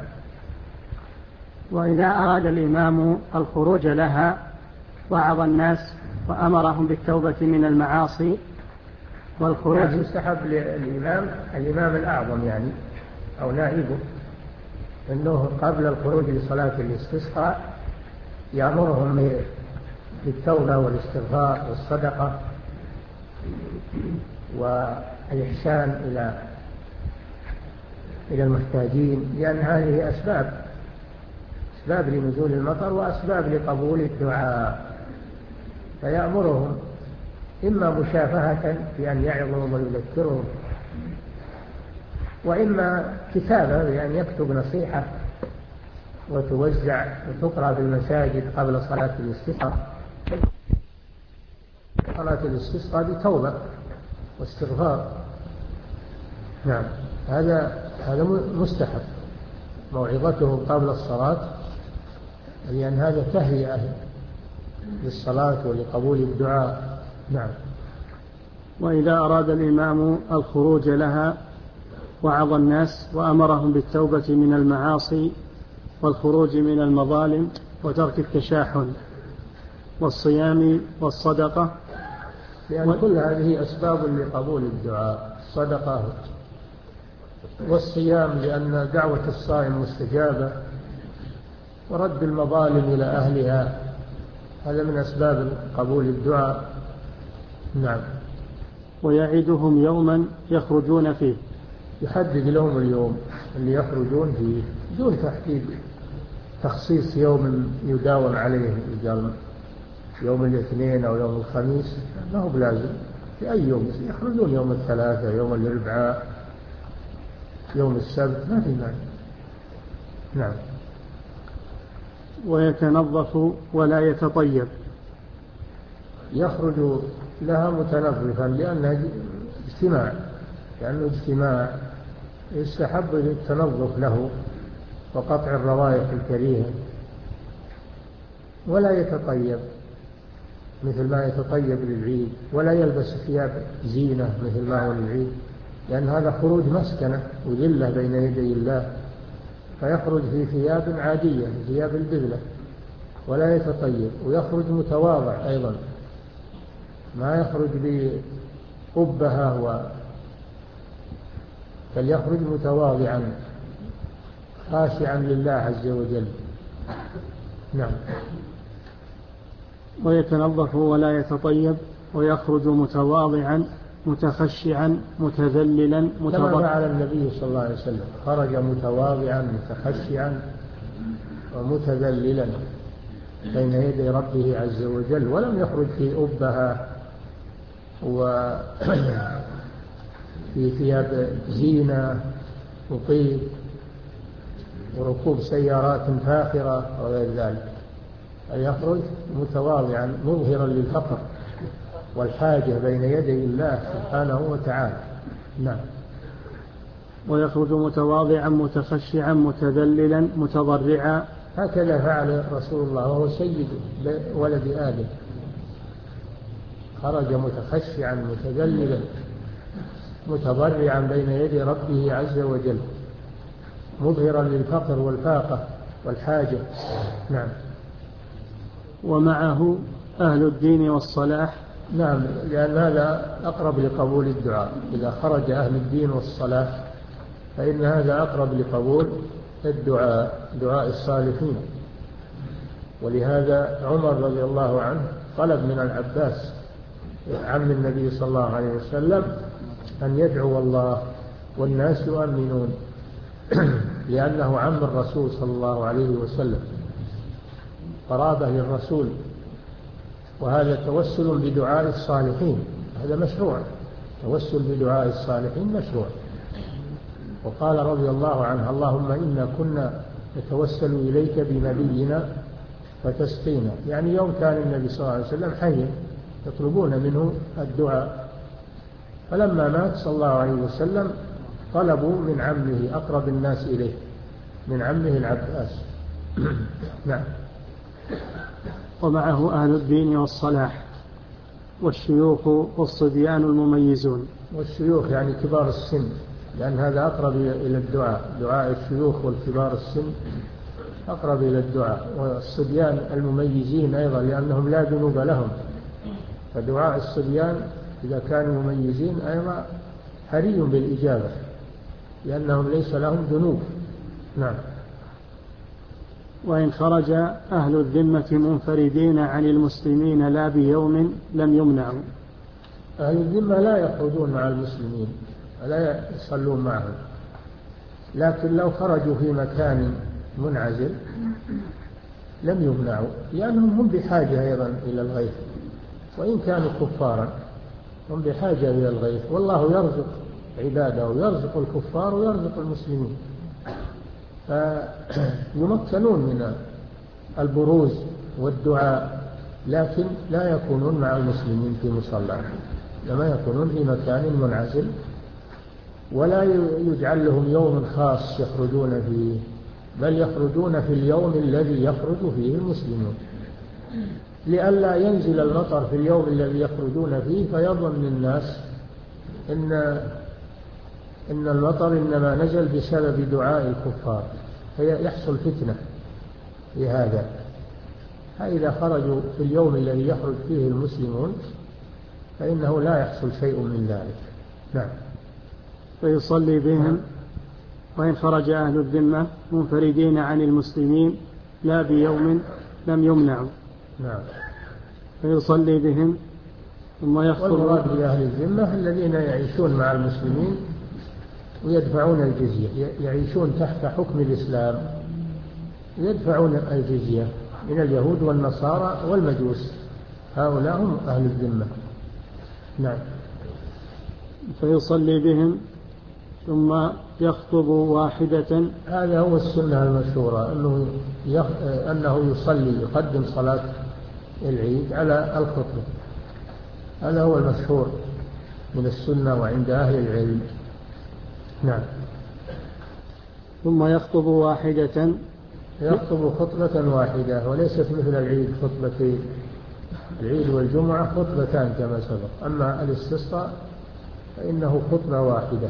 وإذا أراد الإمام الخروج لها وعظ الناس وأمرهم بالتوبة من المعاصي والخروج. يعني يستحب للإمام الإمام الأعظم يعني أو نائبه أنه قبل الخروج لصلاة الاستسقاء يأمرهم بالتوبة والاستغفار والصدقة والإحسان إلى إلى المحتاجين، لأن هذه أسباب أسباب لنزول المطر وأسباب لقبول الدعاء. فيأمرهم إما مشافهة بأن يعظهم ويذكرهم، وإما كتابة بأن يكتب نصيحة وتوزع وتقرأ في المساجد قبل صلاة الاستسقاء صلاة الاستسقاء بتوبة واستغفار. نعم، هذا هذا مستحب موعظته قبل الصلاة، لأن هذا تهيئة للصلاة ولقبول الدعاء. نعم. وإذا أراد الإمام الخروج لها وعظ الناس وأمرهم بالتوبة من المعاصي والخروج من المظالم وترك التشاحن والصيام والصدقة، لأن و... كل هذه أسباب لقبول الدعاء، الصدقة والصيام لأن دعوة الصائم مستجابة، ورد المظالم إلى أهلها هذا من أسباب قبول الدعاء. نعم. ويعدهم يوما يخرجون فيه، يحدد لهم اليوم اللي يخرجون فيه دون تحديد تخصيص يوم يداوم عليه، يوم الاثنين أو يوم الخميس، ما هو بلازم في أي يوم يخرجون، يوم الثلاثاء، يوم الأربعاء، يوم السبت، ما في مانع. نعم. ويتنظف ولا يتطيب، يخرج لها متنظفا لأنها اجتماع، لأنه اجتماع يستحب التنظف له وقطع الروائح الكريهة. ولا يتطيب مثل ما يتطيب للعيد، ولا يلبس ثياب زينة مثل ما هو للعيد، لأن هذا خروج مسكنة وذلة بين يدي الله، فيخرج في ثياب عادية، ثياب البذلة. ولا يتطيب، ويخرج متواضع أيضا، ما يخرج بقبها و... بل يخرج متواضعا خاشعا لله عز وجل. نعم. ويتنظف ولا يتطيب ويخرج متواضعا متخشعا متذللا متضرعا، كما فعل النبي صلى الله عليه وسلم، خرج متواضعا متخشعا ومتذللا بين يدي ربه عز وجل، ولم يخرج في أبها وفي ثياب زينة وطيب وركوب سيارات فاخرة وغير ذلك، أن يخرج متواضعا مظهرا للفقر والحاجة بين يدي الله سبحانه وتعالى. نعم. ويخرج متواضعا متخشعا متذللا متضرعا، هكذا فعل رسول الله وهو سيد ولد آدم، خرج متخشعا متذللا متضرعا بين يدي ربه عز وجل، مظهرا للفقر والفاقة والحاجة. نعم. ومعه أهل الدين والصلاح. نعم، لأن هذا أقرب لقبول الدعاء، إذا خرج أهل الدين والصلاح فإن هذا أقرب لقبول الدعاء، دعاء الصالحين. ولهذا عمر رضي الله عنه طلب من العباس عم النبي صلى الله عليه وسلم أن يدعو الله والناس يؤمنون لأنه عم الرسول صلى الله عليه وسلم، قرابة للرسول، وهذا توسل بدعاء الصالحين، هذا مشروع، توسل بدعاء الصالحين مشروع. وقال رضي الله عنه: اللهم إنا كنا نتوسل إليك بنبينا فتسقينا، يعني يوم كان النبي صلى الله عليه وسلم حيا يطلبون منه الدعاء، فلما مات صلى الله عليه وسلم طلبوا من عمه أقرب الناس إليه، من عمه العباس. نعم. ومعه أهل الدين والصلاح والشيوخ والصبيان المميزون. والشيوخ يعني كبار السن، لأن هذا أقرب إلى الدعاء، دعاء الشيوخ والكبار السن أقرب إلى الدعاء، والصبيان المميزين أيضا لأنهم لا ذنوب لهم، فدعاء الصبيان إذا كانوا مميزين أيضا حري بالإجابة لأنهم ليس لهم ذنوب. نعم. وإن خرج أهل الذمة منفردين عن المسلمين لا بيوم لم يمنعوا. أهل الذمة لا يخرجون مع المسلمين ولا يصلون معهم، لكن لو خرجوا في مكان منعزل لم يمنعوا، لأنهم هم بحاجة أيضا إلى الغيث، وإن كانوا كفارا هم بحاجة إلى الغيث، والله يرزق عباده ويرزق الكفار ويرزق المسلمين، فيمكنون من البروز والدعاء لكن لا يكونون مع المسلمين في مصلى، لما يكونون في مكان منعزل، ولا يجعل لهم يوم خاص يخرجون فيه، بل يخرجون في اليوم الذي يخرج فيه المسلمون، لئلا ينزل المطر في اليوم الذي يخرجون فيه فيظن الناس إن إن المطر إنما نزل بسبب دعاء الكفار، فيحصل فتنة في هذا. فإذا خرجوا في اليوم الذي يخرج فيه المسلمون فإنه لا يحصل شيء من ذلك. نعم. فيصلي بهم، وإن خرج أهل الذمة منفردين عن المسلمين لا بيوم لم يمنعوا. نعم. فيصلي بهم ثم يخطب. والمراد بأهل الذمة الذين يعيشون مع المسلمين ويدفعون الجزية، يعيشون تحت حكم الإسلام يدفعون الجزية من اليهود والنصارى والمجوس، هؤلاء هم أهل الذمة. نعم. فيصلي بهم ثم يخطب واحدة. هذا هو السنة المشهورة، أنه, يخ... أنه يصلي يقدم صلاة العيد على الخطبة، هذا هو المشهور من السنة وعند أهل العلم. نعم. ثم يخطب واحدة، يخطب خطبة واحدة، وليست مثل العيد خطبتين، العيد والجمعة خطبتان كما سبق، أما الاستسقاء فإنه خطبة واحدة.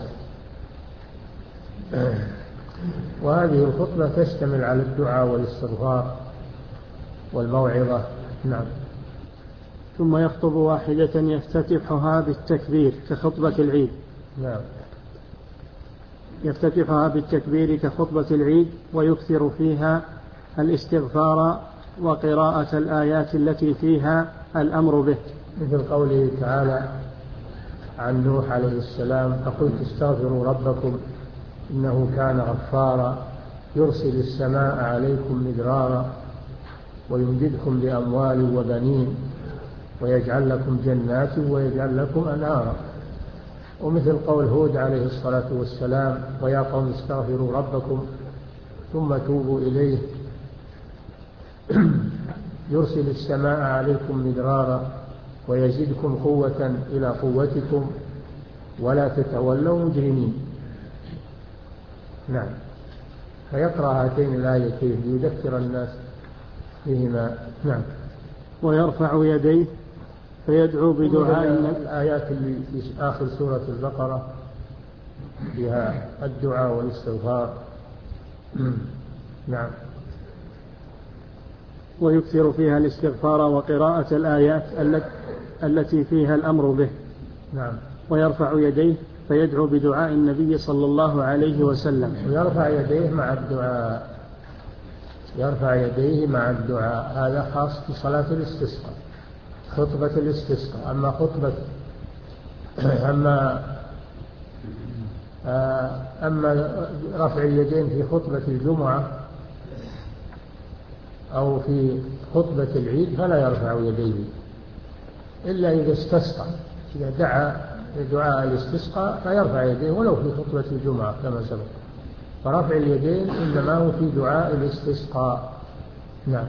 وهذه الخطبة تشتمل على الدعاء والاستغفار والموعظة. نعم. ثم يخطب واحدة يفتتحها بالتكبير كخطبة العيد. نعم. يفتتحها بالتكبير كخطبة العيد، ويكثر فيها الاستغفار وقراءة الآيات التي فيها الأمر به، مثل قوله تعالى عن نوح عليه السلام: فقلت استغفروا ربكم إنه كان غفارا يرسل السماء عليكم مدرارا ويمددكم بأموال وبنين ويجعل لكم جنات ويجعل لكم أنهارا. ومثل قول هود عليه الصلاة والسلام: ويا قوم استغفروا ربكم ثم توبوا إليه يرسل السماء عليكم مدرارا ويزدكم قوة إلى قوتكم ولا تتولوا مجرمين. نعم. فيقرأ هاتين الآيتين ليذكر الناس بهما. نعم. ويرفع يديه فيدعو بدعاء. الآيات اللي في آخر سورة البقرة فيها الدعاء والاستغفار. نعم. ويكثر فيها الاستغفار وقراءة الآيات التي فيها الأمر به. نعم. ويرفع يديه فيدعو بدعاء النبي صلى الله عليه وسلم. ويرفع يديه مع الدعاء، يرفع يديه مع الدعاء، هذا خاص في صلاة الاستسقاء، خطبة الاستسقاء. أما خطبة أما أما رفع اليدين في خطبة الجمعة أو في خطبة العيد فلا يرفع يديه إلا إذا استسقى، إذا دعا دعاء الاستسقاء فيرفع يديه ولو في خطبة الجمعة كما سبق. فرفع اليدين إنما هو في دعاء الاستسقاء. نعم.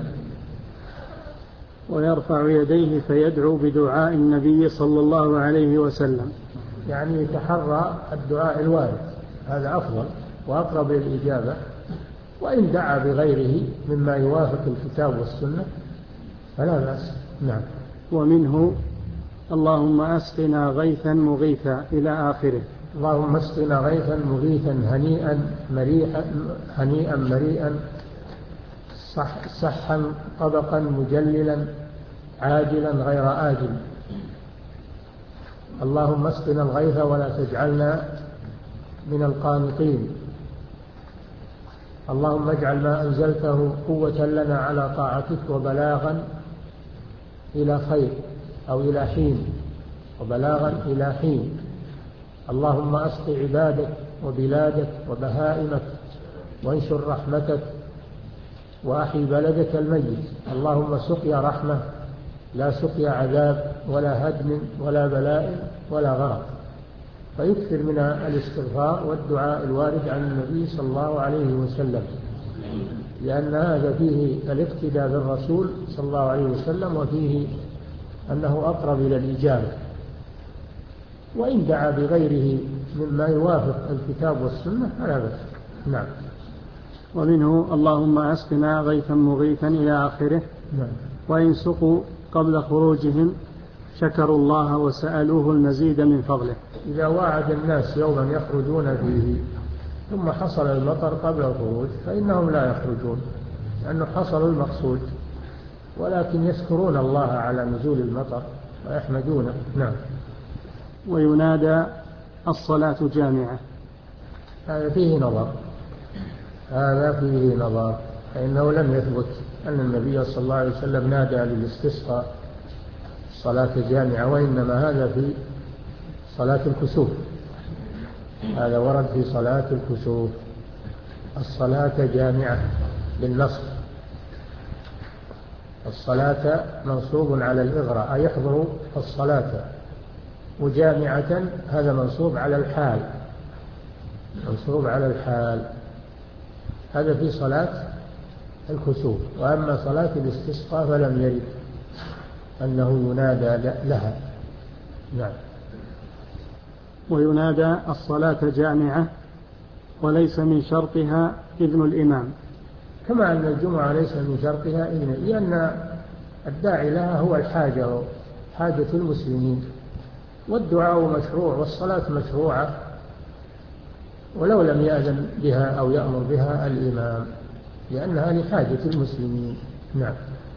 ويرفع يديه فيدعو بدعاء النبي صلى الله عليه وسلم، يعني يتحرى الدعاء الوارد، هذا أفضل وأقرب للإجابة، وإن دعا بغيره مما يوافق الكتاب والسنة فلا بأس. نعم. ومنه اللهم أسقنا غيثا مغيثا إلى آخره. اللهم اسقنا غيثا مغيثا هنيئا مريئا هنيئا مريئا صح صحا طبقا مجللا عاجلا غير آجل. اللهم اسقنا الغيث ولا تجعلنا من القانطين. اللهم اجعل ما أنزلته قوة لنا على طاعتك وبلاغا إلى خير أو إلى حين، وبلاغا إلى حين. اللهم أسق عبادك وبلادك وبهائمك وانشر رحمتك وأحي بلدك الميت. اللهم سقيا رحمة لا سقيا عذاب ولا هدم ولا بلاء ولا غرق. فيكثر من الاستغفار والدعاء الوارد عن النبي صلى الله عليه وسلم، لأن هذا فيه الاقتداء بالرسول صلى الله عليه وسلم، وفيه أنه أقرب إلى الإجابة، وإن دعا بغيره مما يوافق الكتاب والسنة فلا بأس. نعم. ومنه اللهم أسقنا غيثا مغيثا إلى آخره. نعم. وإن سقوا قبل خروجهم شكروا الله وسألوه المزيد من فضله. إذا وعد الناس يوما يخرجون فيه ثم حصل المطر قبل الخروج فإنهم لا يخرجون لأنه حصل المقصود، ولكن يشكرون الله على نزول المطر ويحمدونه. نعم. وينادى الصلاة جامعة. هذا فيه نظر هذا فيه نظر فإنه لم يثبت أن النبي صلى الله عليه وسلم نادى للاستسقاء صلاة جامعة، وإنما هذا في صلاة الكسوف. هذا ورد في صلاة الكسوف الصلاة جامعة بالنصب. الصلاة منصوب على الإغراء أي يحضر الصلاة، وجامعة هذا منصوب على الحال منصوب على الحال هذا في صلاة الكسوف. وأما صلاة الاستسقاء فلم يرد أنه ينادى لها. نعم. وينادى الصلاة جامعة وليس من شرطها إذن الإمام، كما أن الجمعة ليس من شرطها إذن، لأن الداعي لها هو الحاجة حاجة المسلمين، والدعاء مشروع والصلاة مشروعة ولو لم يأذن بها أو يأمر بها الإمام، لأنها لحاجة المسلمين. نعم.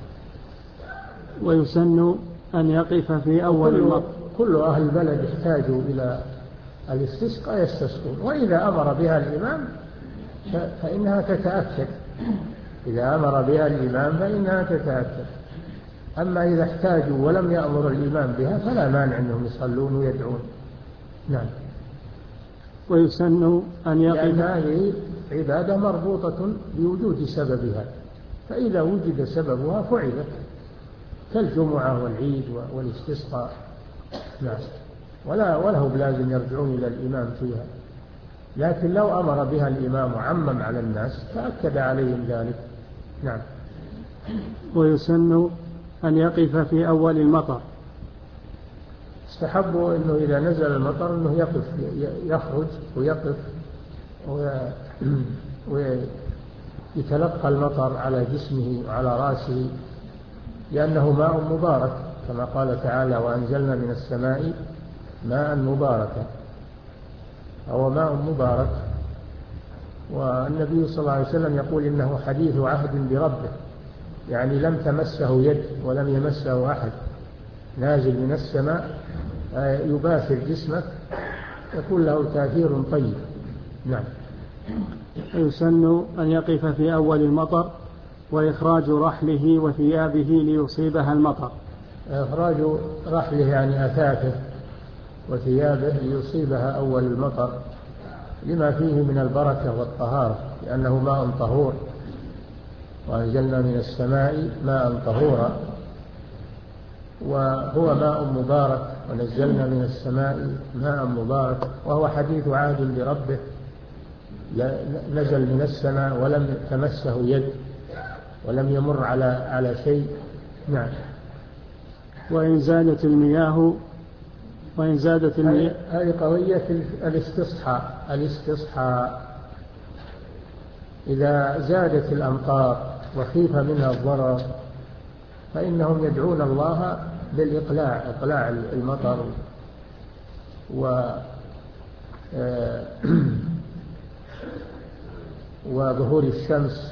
ويسن أن يقف في أول المطر. كل أهل البلد يحتاجوا إلى الاستسقاء يستسقون، وإذا أمر بها الإمام فإنها تتأكد إذا أمر بها الإمام فإنها تتأكد. أما إذا احتاجوا ولم يأمر الإمام بها فلا مانع أنهم يصلون ويدعون. نعم. ويسن أن يقف، لأن هذه عبادة مربوطة بوجود سببها، فإذا وجد سببها فعلت كالجمعة والعيد والاستسقاء. نعم. ولا وله بلازم يرجعون إلى الإمام فيها، لكن لو أمر بها الإمام وعمم على الناس فأكد عليهم ذلك. نعم. ويسن أن يقف في أول المطر. استحبوا أنه إذا نزل المطر أنه يقف يخرج ويقف ويتلقى المطر على جسمه وعلى رأسه، لأنه ماء مبارك كما قال تعالى وأنزلنا من السماء ماء مباركا، هو ماء مبارك. والنبي صلى الله عليه وسلم يقول إنه حديث عهد بربه، يعني لم تمسه يد ولم يمسه أحد، نازل من السماء يباشر جسمك يكون له تأثير طيب. نعم. يسن أن يقف في أول المطر وإخراج رحله وثيابه ليصيبها المطر. إخراج رحله يعني أثاثه وثيابه ليصيبها أول المطر لما فيه من البركة والطهارة، لأنه ماء طهور، وأنزلنا من السماء ماء طهورا، وهو ماء مبارك، ونزلنا من السماء ماء مبارك، وهو حديث عهد بربه، نزل من السماء ولم تمسه يد ولم يمر على على شيء. نعم. وإن زادت المياه وإن زادت المياه هذه قضية الاستصحاء الاستصحاء إذا زادت الأمطار وخيف منها الضرر فإنهم يدعون الله بالإقلاع، إقلاع المطر و وظهور الشمس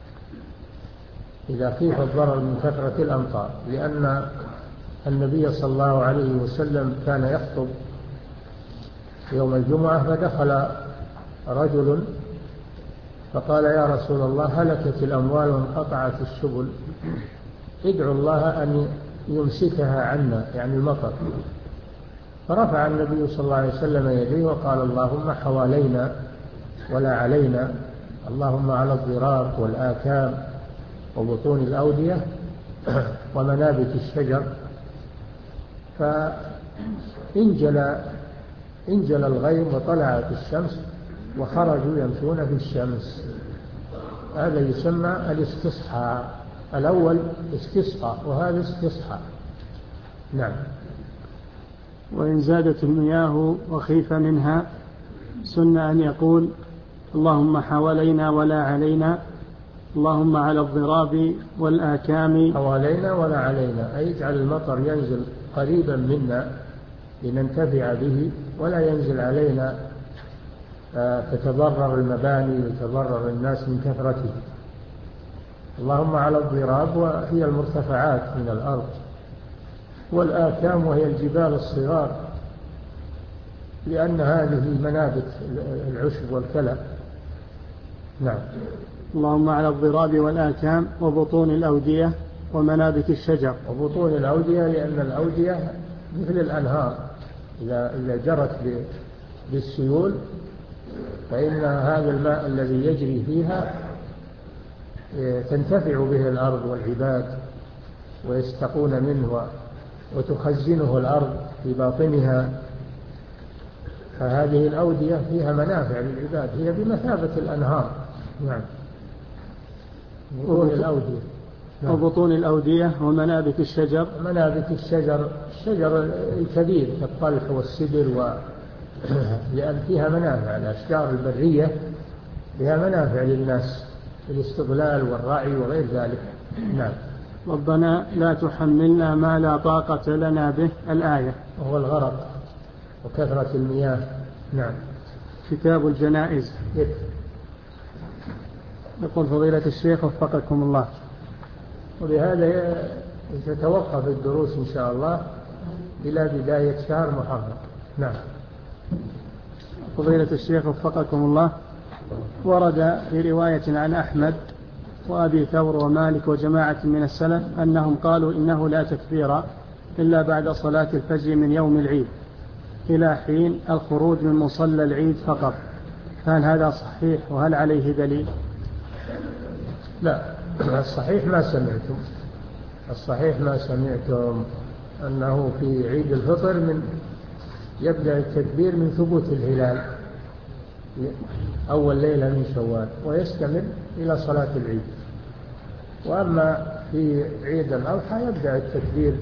إذا خيف الضرر من كثرة الأمطار، لأن النبي صلى الله عليه وسلم كان يخطب يوم الجمعة فدخل رجل فقال يا رسول الله هلكت الأموال وانقطعت السبل، ادعو الله أن يمسكها عنا، يعني المطر. فرفع النبي صلى الله عليه وسلم يديه وقال اللهم حوالينا ولا علينا، اللهم على الضرار والآكام وبطون الأودية ومنابت الشجر. فانجل انجل الغيم وطلعت الشمس وخرجوا يمشون في الشمس. هذا يسمى الاستصحاء. الأول استسقى وهذا استصحاء. نعم. وإن زادت المياه وخيف منها سن أن يقول اللهم حوالينا ولا علينا، اللهم على الضراب والآكام. حوالينا ولا علينا أي اجعل المطر ينزل قريبا منا لننتفع به، ولا ينزل علينا تتضرر المباني وتضرر الناس من كثرته. اللهم على الضراب وهي المرتفعات من الأرض، والآكام وهي الجبال الصغار، لأن هذه منابت العشب والكلى. نعم. اللهم على الضراب والآكام وبطون الأودية ومنابت الشجر. وبطون الأودية لأن الأودية مثل الأنهار، إذا إذا جرت بالسيول فإن هذا الماء الذي يجري فيها تنتفع به الأرض والعباد ويستقون منه وتخزنه الأرض في باطنها. فهذه الأودية فيها منافع للعباد، هي بمثابة الأنهار. نعم. بطون الأودية. نعم. وبطون الأودية ومنابت الشجر. منابت الشجر، الشجر الكبير كالطلح والسدر و... لأن فيها منافع. الأشجار البرية فيها منافع للناس في الاستظلال والرعي وغير ذلك. نعم. ربنا لا تحملنا ما لا طاقة لنا به، الآية. وهو الغرق وكثرة المياه. نعم. كتاب الجنائز. يقول فضيلة الشيخ وفقكم الله، وبهذا تتوقف الدروس إن شاء الله إلى بداية شهر محرم. نعم. فضيلة الشيخ وفقكم الله، ورد في رواية عن أحمد وأبي ثور ومالك وجماعة من السلف أنهم قالوا إنه لا تكبير إلا بعد صلاة الفجر من يوم العيد إلى حين الخروج من مصلى العيد فقط، فهل هذا صحيح وهل عليه دليل؟ لا، الصحيح ما سمعتم الصحيح ما سمعتم أنه في عيد الفطر من يبدأ التكبير من ثبوت الهلال أول ليلة من شوال ويستمر إلى صلاة العيد. وأما في عيد الأضحى يبدأ التكبير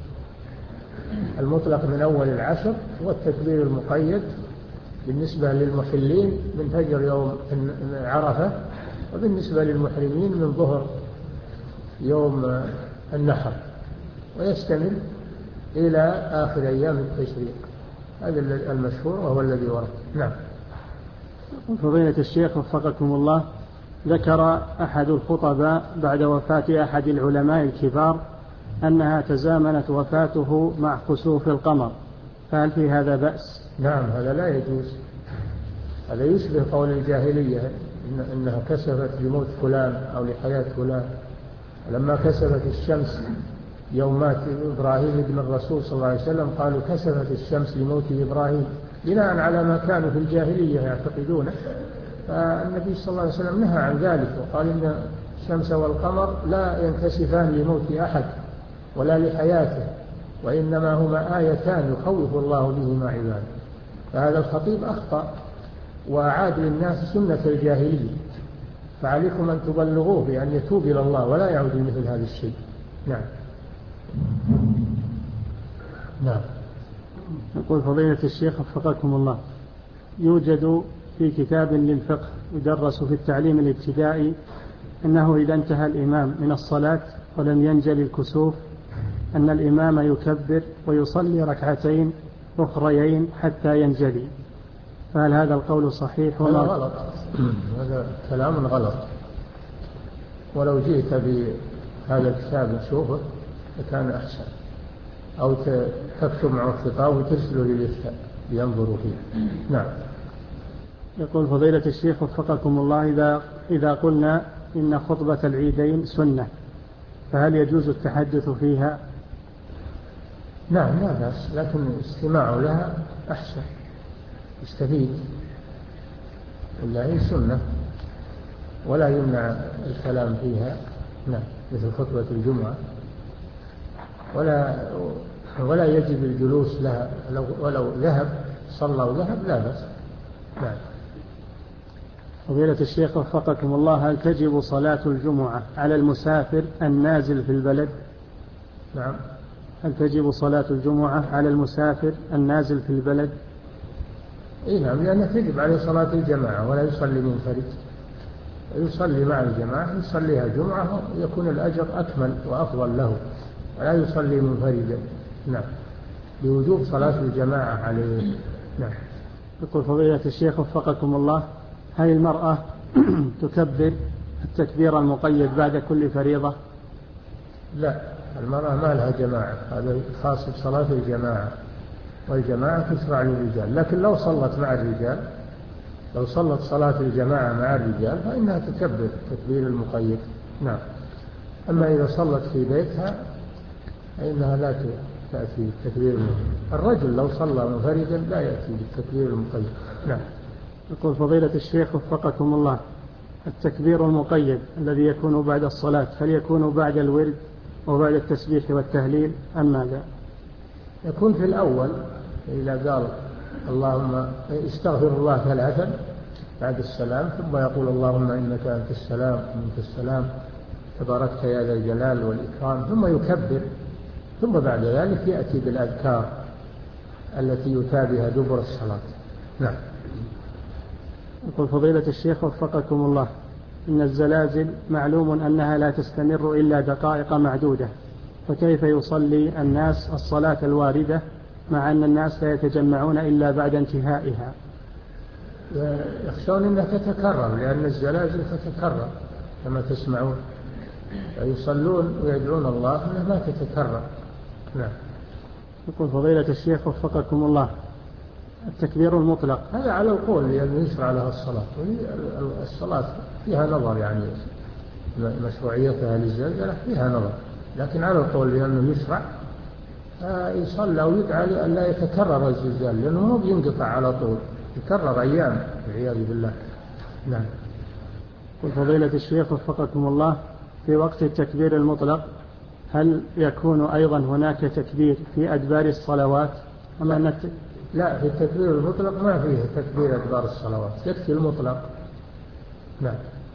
المطلق من أول العشر، والتكبير المقيد بالنسبة للمحلين من فجر يوم عرفة، وبالنسبة للمحرمين من ظهر يوم النحر، ويستمر إلى آخر أيام التشريق. هذا المشهور وهو الذي ورد. نعم. فضيلة الشيخ وفقكم الله، ذكر أحد الخطباء بعد وفاة أحد العلماء الكبار أنها تزامنت وفاته مع خسوف القمر، فهل في هذا بأس؟ نعم، هذا لا يجوز. هذا يشبه قول الجاهلية إن إنها كسفت لموت فلان أو لحياة فلان. لما كسفت الشمس يوم مات إبراهيم ابن الرسول صلى الله عليه وسلم قالوا كسفت الشمس لموت إبراهيم، بناء على ما كانوا في الجاهلية يعتقدونه. فالنبي صلى الله عليه وسلم نهى عن ذلك وقال إن الشمس والقمر لا ينكسفان لموت أحد ولا لحياته، وإنما هما آيتان يخوف الله بهما عباده. فهذا الخطيب أخطأ وأعاد للناس سنة الجاهلية، فعليكم أن تبلغوه بأن يتوب إلى الله ولا يعود مثل هذا الشيء. نعم. نعم. يقول فضيلة الشيخ وفقكم الله، يوجد في كتاب للفقه يدرس في التعليم الابتدائي أنه إذا انتهى الإمام من الصلاة ولم ينجل الكسوف أن الإمام يكبر ويصلي ركعتين أخريين حتى ينجلي، فهل هذا القول صحيح؟ هذا غلط، هذا كلام غلط. ولو جئت بهذا الكتاب نشوفه لكان أحسن، أو تكتب معه خطاب وترسله للإفتاء لينظروا فيه. نعم. يقول فضيلة الشيخ وفقكم الله، إذا, إذا قلنا إن خطبة العيدين سنة فهل يجوز التحدث فيها؟ نعم لا بأس، لكن استماع لها أحسن، يستفيد، ولا هي سنة ولا يمنع الكلام فيها. نعم، مثل خطبة الجمعة، ولا ولا يجب الجلوس لها ولو ذهب صلى وذهب لا بأس. نعم. فضيلة الشيخ وفقكم الله، هل تجب صلاة الجمعة على المسافر النازل في البلد؟ نعم. هل تجب صلاة الجمعة على المسافر النازل في البلد؟ إيه نعم، لأنه تجب عليه صلاة الجماعة ولا يصلي منفرد، يصلي مع الجماعة، يصليها جمعة يكون الأجر أكمل وأفضل له، ولا يصلي منفردا. نعم، بوجوب صلاة الجماعة عليه. نعم. يقول فضيلة الشيخ وفقكم الله، هل المرأة تكبر التكبير المقيد بعد كل فريضة؟ لا، المرأة ما لها جماعة، هذا خاص بصلاة الجماعة، والجماعة تشرع للرجال، لكن لو صلت مع الرجال، لو صلت صلاة الجماعة مع الرجال فإنها تكبر تكبير المقيد. نعم. أما إذا صلت في بيتها فإنها لا تأتي بالتكبير المقيد. الرجل لو صلى منفردا لا يأتي بالتكبير المقيد. نعم. يقول فضيلة الشيخ وفقكم الله، التكبير المقيد الذي يكون بعد الصلاة هل يكون بعد الورد وبعد التسبيح والتهليل أم ماذا؟ يكون في الأول إذا قال اللهم استغفر الله ثلاثا بعد السلام، ثم يقول اللهم إنك أنت السلام ومنك السلام تباركت يا ذا الجلال والإكرام، ثم يكبر، ثم بعد ذلك يأتي بالأذكار التي يتابعها دبر الصلاة. نعم. يقول فضيلة الشيخ وفقكم الله، إن الزلازل معلوم أنها لا تستمر إلا دقائق معدودة، فكيف يصلي الناس الصلاة الواردة مع أن الناس لا يتجمعون إلا بعد انتهائها؟ يخشون أنها تتكرر، لأن الزلازل تتكرر كما تسمعون، يصلون ويدعون الله أنها ما تتكرر. نعم. يقول فضيلة الشيخ وفقكم الله، التكبير المطلق هذا على القول لأنه يشرع لها الصلاة، الصلاة فيها نظر، يعني مشروعيتها للزلزلة فيها نظر، لكن على القول لأنه يشرع يصلى ويدعى أن لا يتكرر الزلزال، لأنه مو بينقطع على طول، يكرر أيام والعياذ بالله. نعم. يقول فضيلة الشيخ وفقكم الله، في وقت التكبير المطلق هل يكون أيضا هناك تكبير في أدبار الصلوات؟ لا. أن لا، في التكبير المطلق ما فيه تكبير أدبار الصلوات، يكفي المطلق. نعم.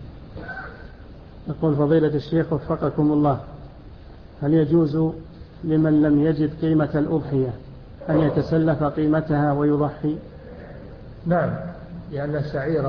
يقول فضيلة الشيخ وفقكم الله، هل يجوز لمن لم يجد قيمة الأضحية أن يتسلف قيمتها ويضحي؟ نعم، لأن شعيرة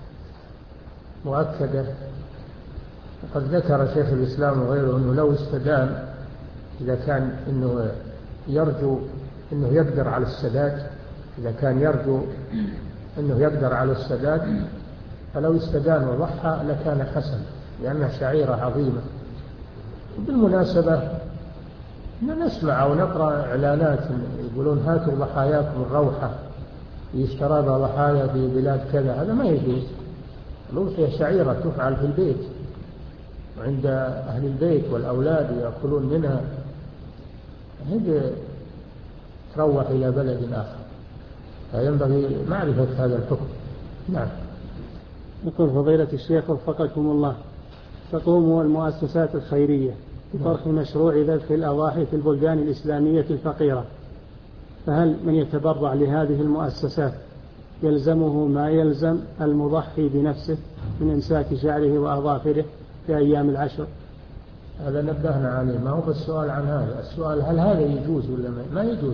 مؤكدة، وقد ذكر شيخ الإسلام وغيره أنه لو استدان، إذا كان أنه يرجو أنه يقدر على السداد، إذا كان يرجو أنه يقدر على السداد فلو استدان وضحى لكان حسن، لأنها شعيرة عظيمة. بالمناسبة نسمع ونقرأ إعلانات يقولون هاتوا ضحاياكم الروحة، يشترى بها ضحايا في بلاد كذا، هذا ما يجوز. الأضحية شعيرة تفعل في البيت وعند أهل البيت والأولاد يأكلون منها، هذه تروح إلى بلد آخر، فينبغي معرفة هذا الحكم. نعم. يقول فضيلة الشيخ وفقكم الله، تقوم المؤسسات الخيرية بطرح مشروع ذبح الأضاحي في البلدان الإسلامية الفقيرة، فهل من يتبرع لهذه المؤسسات يلزمه ما يلزم المضحي بنفسه من إمساك شعره وأظافره في أيام العشر؟ هذا نبهنا عليه، ما هو بالسؤال عن هذا، السؤال هل هذا يجوز ولا ما يجوز.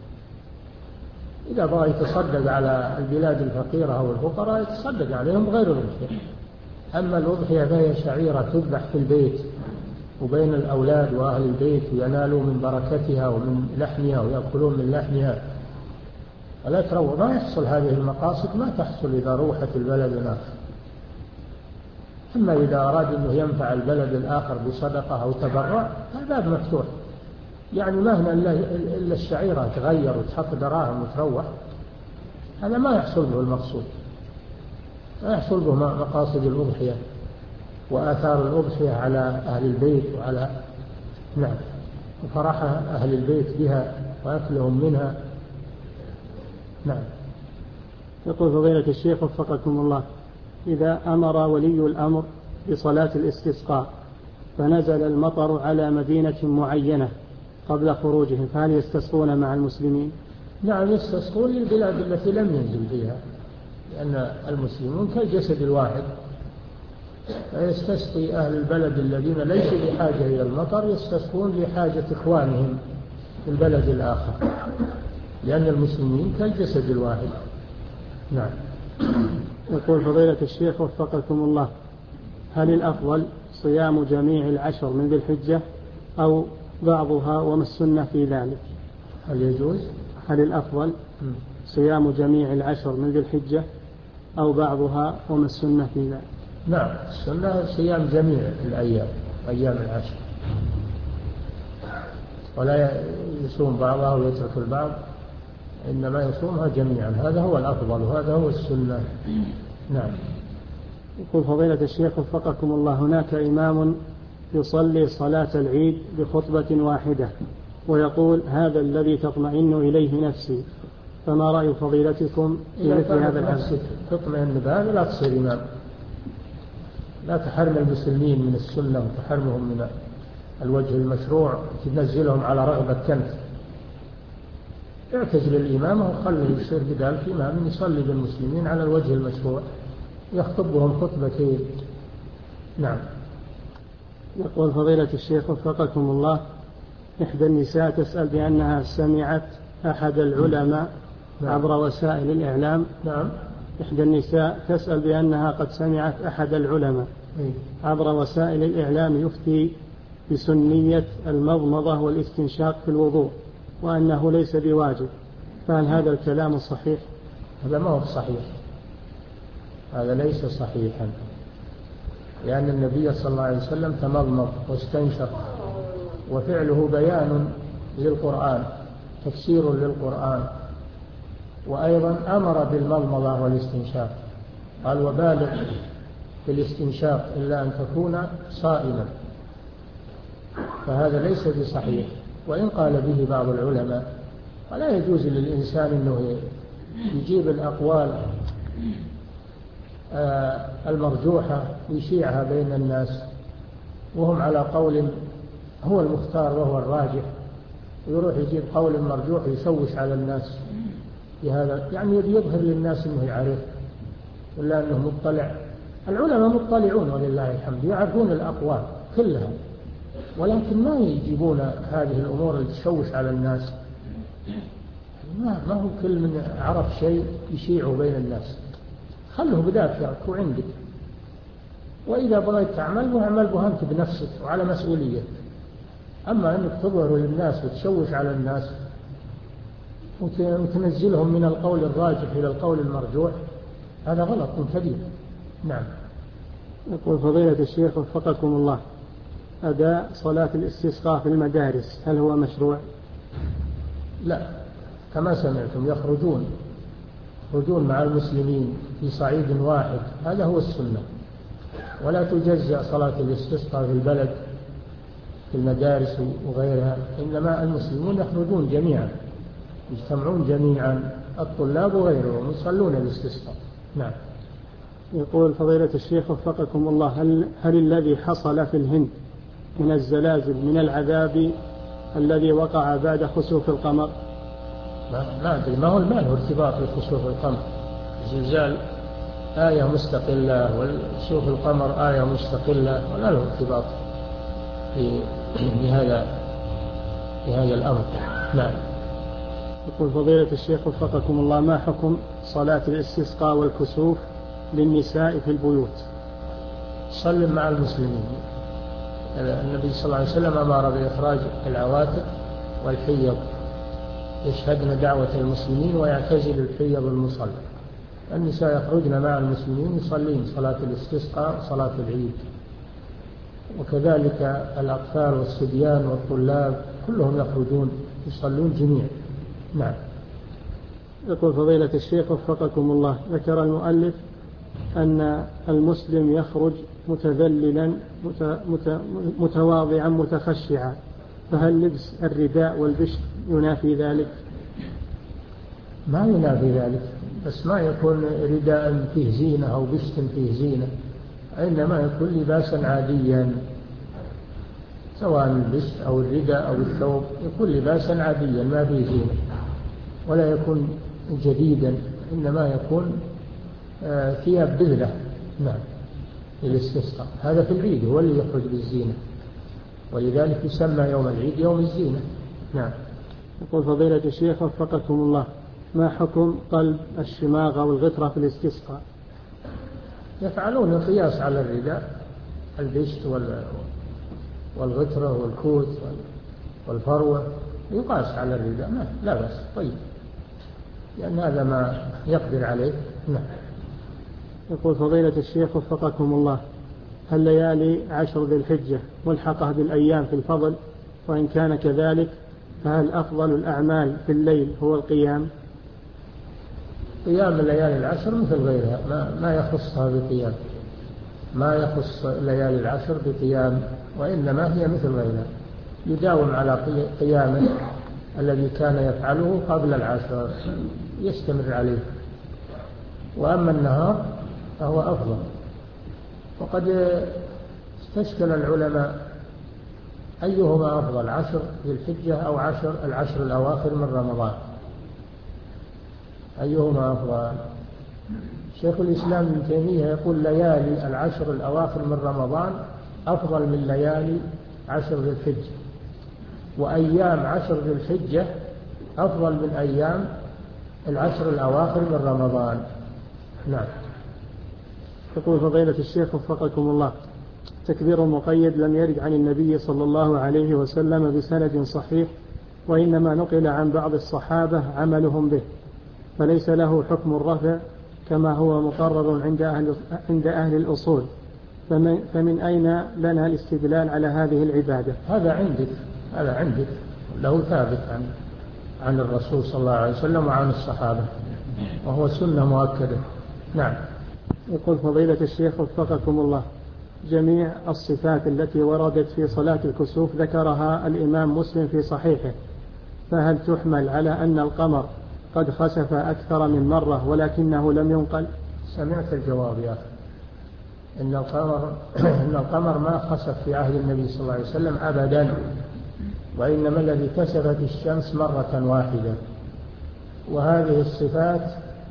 إذا بغى يتصدق على البلاد الفقيرة أو الفقراء يتصدق عليهم غير الأضحية. أما الأضحية فهي شعيرة تذبح في البيت وبين الأولاد وأهل البيت، وينالوا من بركتها ومن لحمها ويأكلون من لحمها، ولا تروى. ما يحصل هذه المقاصد، ما تحصل إذا روحت البلد الآخر. أما إذا أراد أنه ينفع البلد الآخر بصدقة أو تبرع الباب مفتوح، يعني ما هنا إلا الشعيرة تغير وتحط دراهم وتروح، هذا ما يحصل به المقصود، ما يحصل به مقاصد الأضحية وآثار الأضحية على أهل البيت وعلى نعم وفرح أهل البيت بها وأكلهم منها. نعم. يقول فضيلة الشيخ وفقكم الله، إذا أمر ولي الأمر بصلاة الاستسقاء فنزل المطر على مدينة معينة قبل خروجهم، فهل يستسقون مع المسلمين؟ نعم، يستسقون للبلاد التي لم ينزل فيها، لأن المسلمون كالجسد الواحد، فيستسقي أهل البلد الذين ليسوا بحاجة إلى المطر يستسقون لحاجة إخوانهم في البلد الآخر، لأن المسلمين كالجسد الواحد. نعم. يقول فضيلة الشيخ وفقكم الله: هل الأفضل صيام جميع العشر من ذي الحجة أو بعضها وما السنة في ذلك؟ هل يجوز؟ هل الأفضل صيام جميع العشر من ذي الحجة أو بعضها وما السنة في ذلك؟ نعم، السنة صيام جميع الأيام، أيام العشر، ولا يصوم بعضها ويترك البعض، إنما يصومها جميعا، هذا هو الأفضل وهذا هو السنة. نعم. يقول فضيلة الشيخ وفقكم الله: هناك إمام يصلي صلاة العيد بخطبة واحدة ويقول هذا الذي تطمئن إليه نفسي، فما رأي فضيلتكم في مثل هذا العمل؟ تطمئن بهذا لا تصير إمام، لا تحرم المسلمين من السنة وتحرمهم من الوجه المشروع، تنزلهم على رغبة كنت. اعتزل الإمامة وخليه يصير بذلك إمام يصلي بالمسلمين على الوجه المشروع، يخطبهم خطبتين. نعم. يقول فضيلة الشيخ وفقكم الله: إحدى النساء تسأل بأنها سمعت أحد العلماء نعم. عبر وسائل الإعلام. نعم. إحدى النساء تسأل بأنها قد سمعت أحد العلماء عبر وسائل الإعلام يفتي بسنية المضمضة والاستنشاق في الوضوء وأنه ليس بواجب، فهل هذا الكلام صحيح؟ هذا ما هو صحيح، هذا ليس صحيحا، لأن النبي صلى الله عليه وسلم تمضمض واستنشق، وفعله بيان للقرآن، تفسير للقرآن، وأيضا أمر بالمضمضة والاستنشاق، قال: وبالغ في الاستنشاق إلا أن تكون صائما. فهذا ليس بصحيح، وإن قال به بعض العلماء، ولا يجوز للإنسان أنه يجيب الأقوال المرجوحة ويشيعها بين الناس وهم على قول هو المختار وهو الراجح، ويروح يجيب قول مرجوح ويشوش على الناس بهذا، يعني يظهر للناس أنه يعرف ولا أنه مطلع. العلماء مطلعون ولله الحمد، يعرفون الأقوال كلها، ولكن ما يجيبون هذه الأمور اللي تشوش على الناس. ما, ما هو كل من عرف شيء يشيعه بين الناس، خله بذاكرك وعندك، وإذا بغيت تعمل واعمل به أنت بنفسك وعلى مسؤولية. أما أنك تظهر للناس وتشوش على الناس وتنزلهم من القول الراجح إلى القول المرجوح، هذا غلط كبير. نعم. يقول فضيلة الشيخ وفقكم الله: أداء صلاة الاستسقاء في المدارس هل هو مشروع؟ لا، كما سمعتم يخرجون يخرجون مع المسلمين في صعيد واحد، هذا هو السنة، ولا تجزأ صلاة الاستسقاء في البلد في المدارس وغيرها، إنما المسلمون يخرجون جميعا، يجتمعون جميعا، الطلاب وغيرهم يصلون الاستسقاء. نعم. يقول فضيلة الشيخ وفقكم الله: هل, هل الذي حصل في الهند من الزلازل من العذاب الذي وقع بعد خسوف القمر؟ ما أدري، ما هو ما له ارتباط بخسوف القمر. الزلزال آية مستقلة وخسوف القمر آية مستقلة، ولا له ارتباط في بهذا بهذا الأمر. نعم. يقول فضيلة الشيخ وفقكم الله: ما حكم صلاة الاستسقاء والكسوف للنساء في البيوت؟ صلوا مع المسلمين. النبي صلى الله عليه وسلم أمر بإخراج العواتق والحيض يشهدن دعوة المسلمين ويعتزل الحيض المصلى. النساء يخرجن مع المسلمين يصلين صلاة الاستسقاء وصلاة العيد، وكذلك الأطفال والصبيان والطلاب كلهم يخرجون يصلون جميعا. نعم. يقول فضيلة الشيخ وفقكم الله: ذكر المؤلف أن المسلم يخرج متذللا متواضعا متخشعا، فهل لبس الرداء والبشت ينافي ذلك؟ ما ينافي ذلك، بس ما يكون رداء فيه زينة أو بشت فيه زينة، إنما يكون لباسا عاديا، سواء البشت أو الرداء أو الثوب يكون لباسا عاديا ما فيه زينة، ولا يكون جديدا، إنما يكون ثياب بذلة نعم للاستسقاء. هذا في العيد هو اللي يخرج بالزينة، ولذلك يسمى يوم العيد يوم الزينة. نعم. يقول فضيلة الشيخ وفقكم الله، ما حكم قلب الشماغ أو الغترة في الاستسقاء؟ يفعلون القياس على الرداء، البشت والغترة والكوت والفروة يقاس على الرداء، لا بأس. طيب، لأن هذا ما يقدر عليه. نعم. يقول فضيلة الشيخ وفقكم الله، هل ليالي عشر ذي الحجة ملحقة بالأيام في الفضل؟ وإن كان كذلك فهل أفضل الأعمال في الليل هو القيام؟ قيام ليالي العشر مثل غيرها، ما, ما يخصها بقيام، ما يخص ليالي العشر بقيام، وإنما هي مثل غيرها، يداوم على قيامه الذي كان يفعله قبل العشر يستمر عليه. وأما النهار فهو أفضل. وقد استشكل العلماء أيهما أفضل، عشر ذي الحجة أو عشر العشر الأواخر من رمضان، أيهما أفضل؟ شيخ الإسلام ابن تيمية يقول ليالي العشر الأواخر من رمضان أفضل من ليالي عشر ذي الحجة، وأيام عشر ذي الحجة أفضل من أيام العشر الأواخر من رمضان. نعم. يقول فضيلة الشيخ وفقكم الله، تكبير المقيد لم يرد عن النبي صلى الله عليه وسلم بسند صحيح، وإنما نقل عن بعض الصحابة عملهم به، فليس له حكم الرفع كما هو مقرر عند أهل, عند أهل الأصول، فمن, فمن أين لنا الاستدلال على هذه العبادة؟ هذا عندك هذا عندك له ثابت عن عن الرسول صلى الله عليه وسلم وعن الصحابة، وهو سنة مؤكدة. نعم. يقول فضيلة الشيخ وفقكم الله، جميع الصفات التي وردت في صلاة الكسوف ذكرها الإمام مسلم في صحيحه، فهل تحمل على أن القمر قد خسف أكثر من مرة ولكنه لم ينقل؟ سمعت الجواب يا أخي، إن القمر إن القمر ما خسف في عهد النبي صلى الله عليه وسلم أبدا، وإنما الذي كسفت الشمس مرة واحدة. وهذه الصفات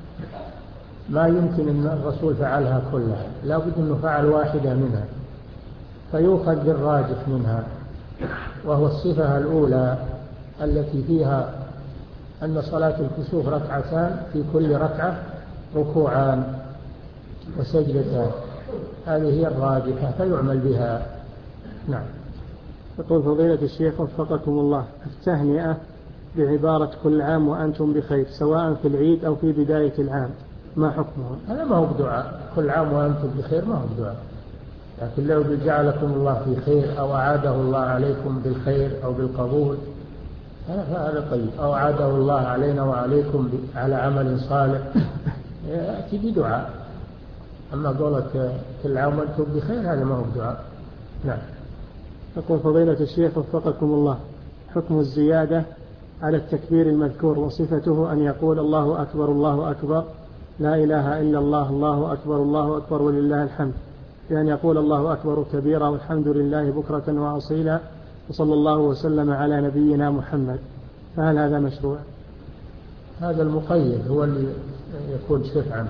ما يمكن أن الرسول فعلها كلها، لا بد أنه فعل واحدة منها، فيؤخذ بالراجح منها، وهو الصفة الأولى التي فيها أن صلاة الكسوف ركعتان، في كل ركعة ركوعان وسجدتان، هذه هي الراجحة فيعمل بها. نعم. يقول فضيلة الشيخ وفقكم الله، التهنئة بعبارة كل عام وأنتم بخير سواء في العيد أو في بداية العام ما حكمها؟ هذا ما هو بدعاء، كل عام وأنتم بخير ما هو بدعاء، لكن لو جعلكم الله في خير أو أعاده الله عليكم بالخير أو بالقبول هذا طيب، أو أعاده الله علينا وعليكم على عمل صالح يأتي بدعاء. أما قولك كل عام وأنتم بخير هذا ما هو بدعاء. نعم. يقول فضيلة الشيخ وفقكم الله، حكم الزيادة على التكبير المذكور وصفته أن يقول الله أكبر الله أكبر لا إله إلا الله الله أكبر الله أكبر ولله الحمد، بأن يقول الله أكبر كبيرا والحمد لله بكرة وأصيلا وصلى الله وسلم على نبينا محمد، فهل هذا مشروع؟ هذا المقيد هو اللي يكون شفعا،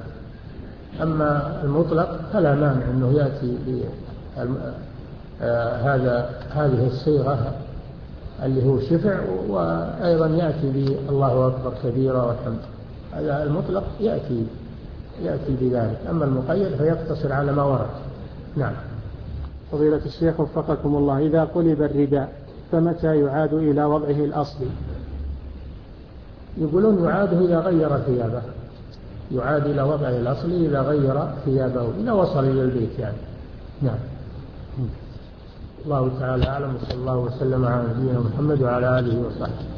أما المطلق فلا مانع أنه يأتي هذا هذه الصيغة اللي هو شفع، وأيضا يأتي بالله أكبر كبيرا والحمد، هذا المطلق يأتي يأتي بذلك، أما المقيد فيقتصر على ما ورد. نعم. فضيلة الشيخ وفقكم الله، إذا قلب الرداء فمتى يعاد إلى وضعه الأصلي؟ يقولون يعاد إذا غير ثيابه، يعاد إلى وضعه الأصلي إذا غير ثيابه، إذا وصل إلى البيت يعني. نعم. الله تعالى أعلم، وصلى الله وسلم على نبينا محمد وعلى آله وصحبه.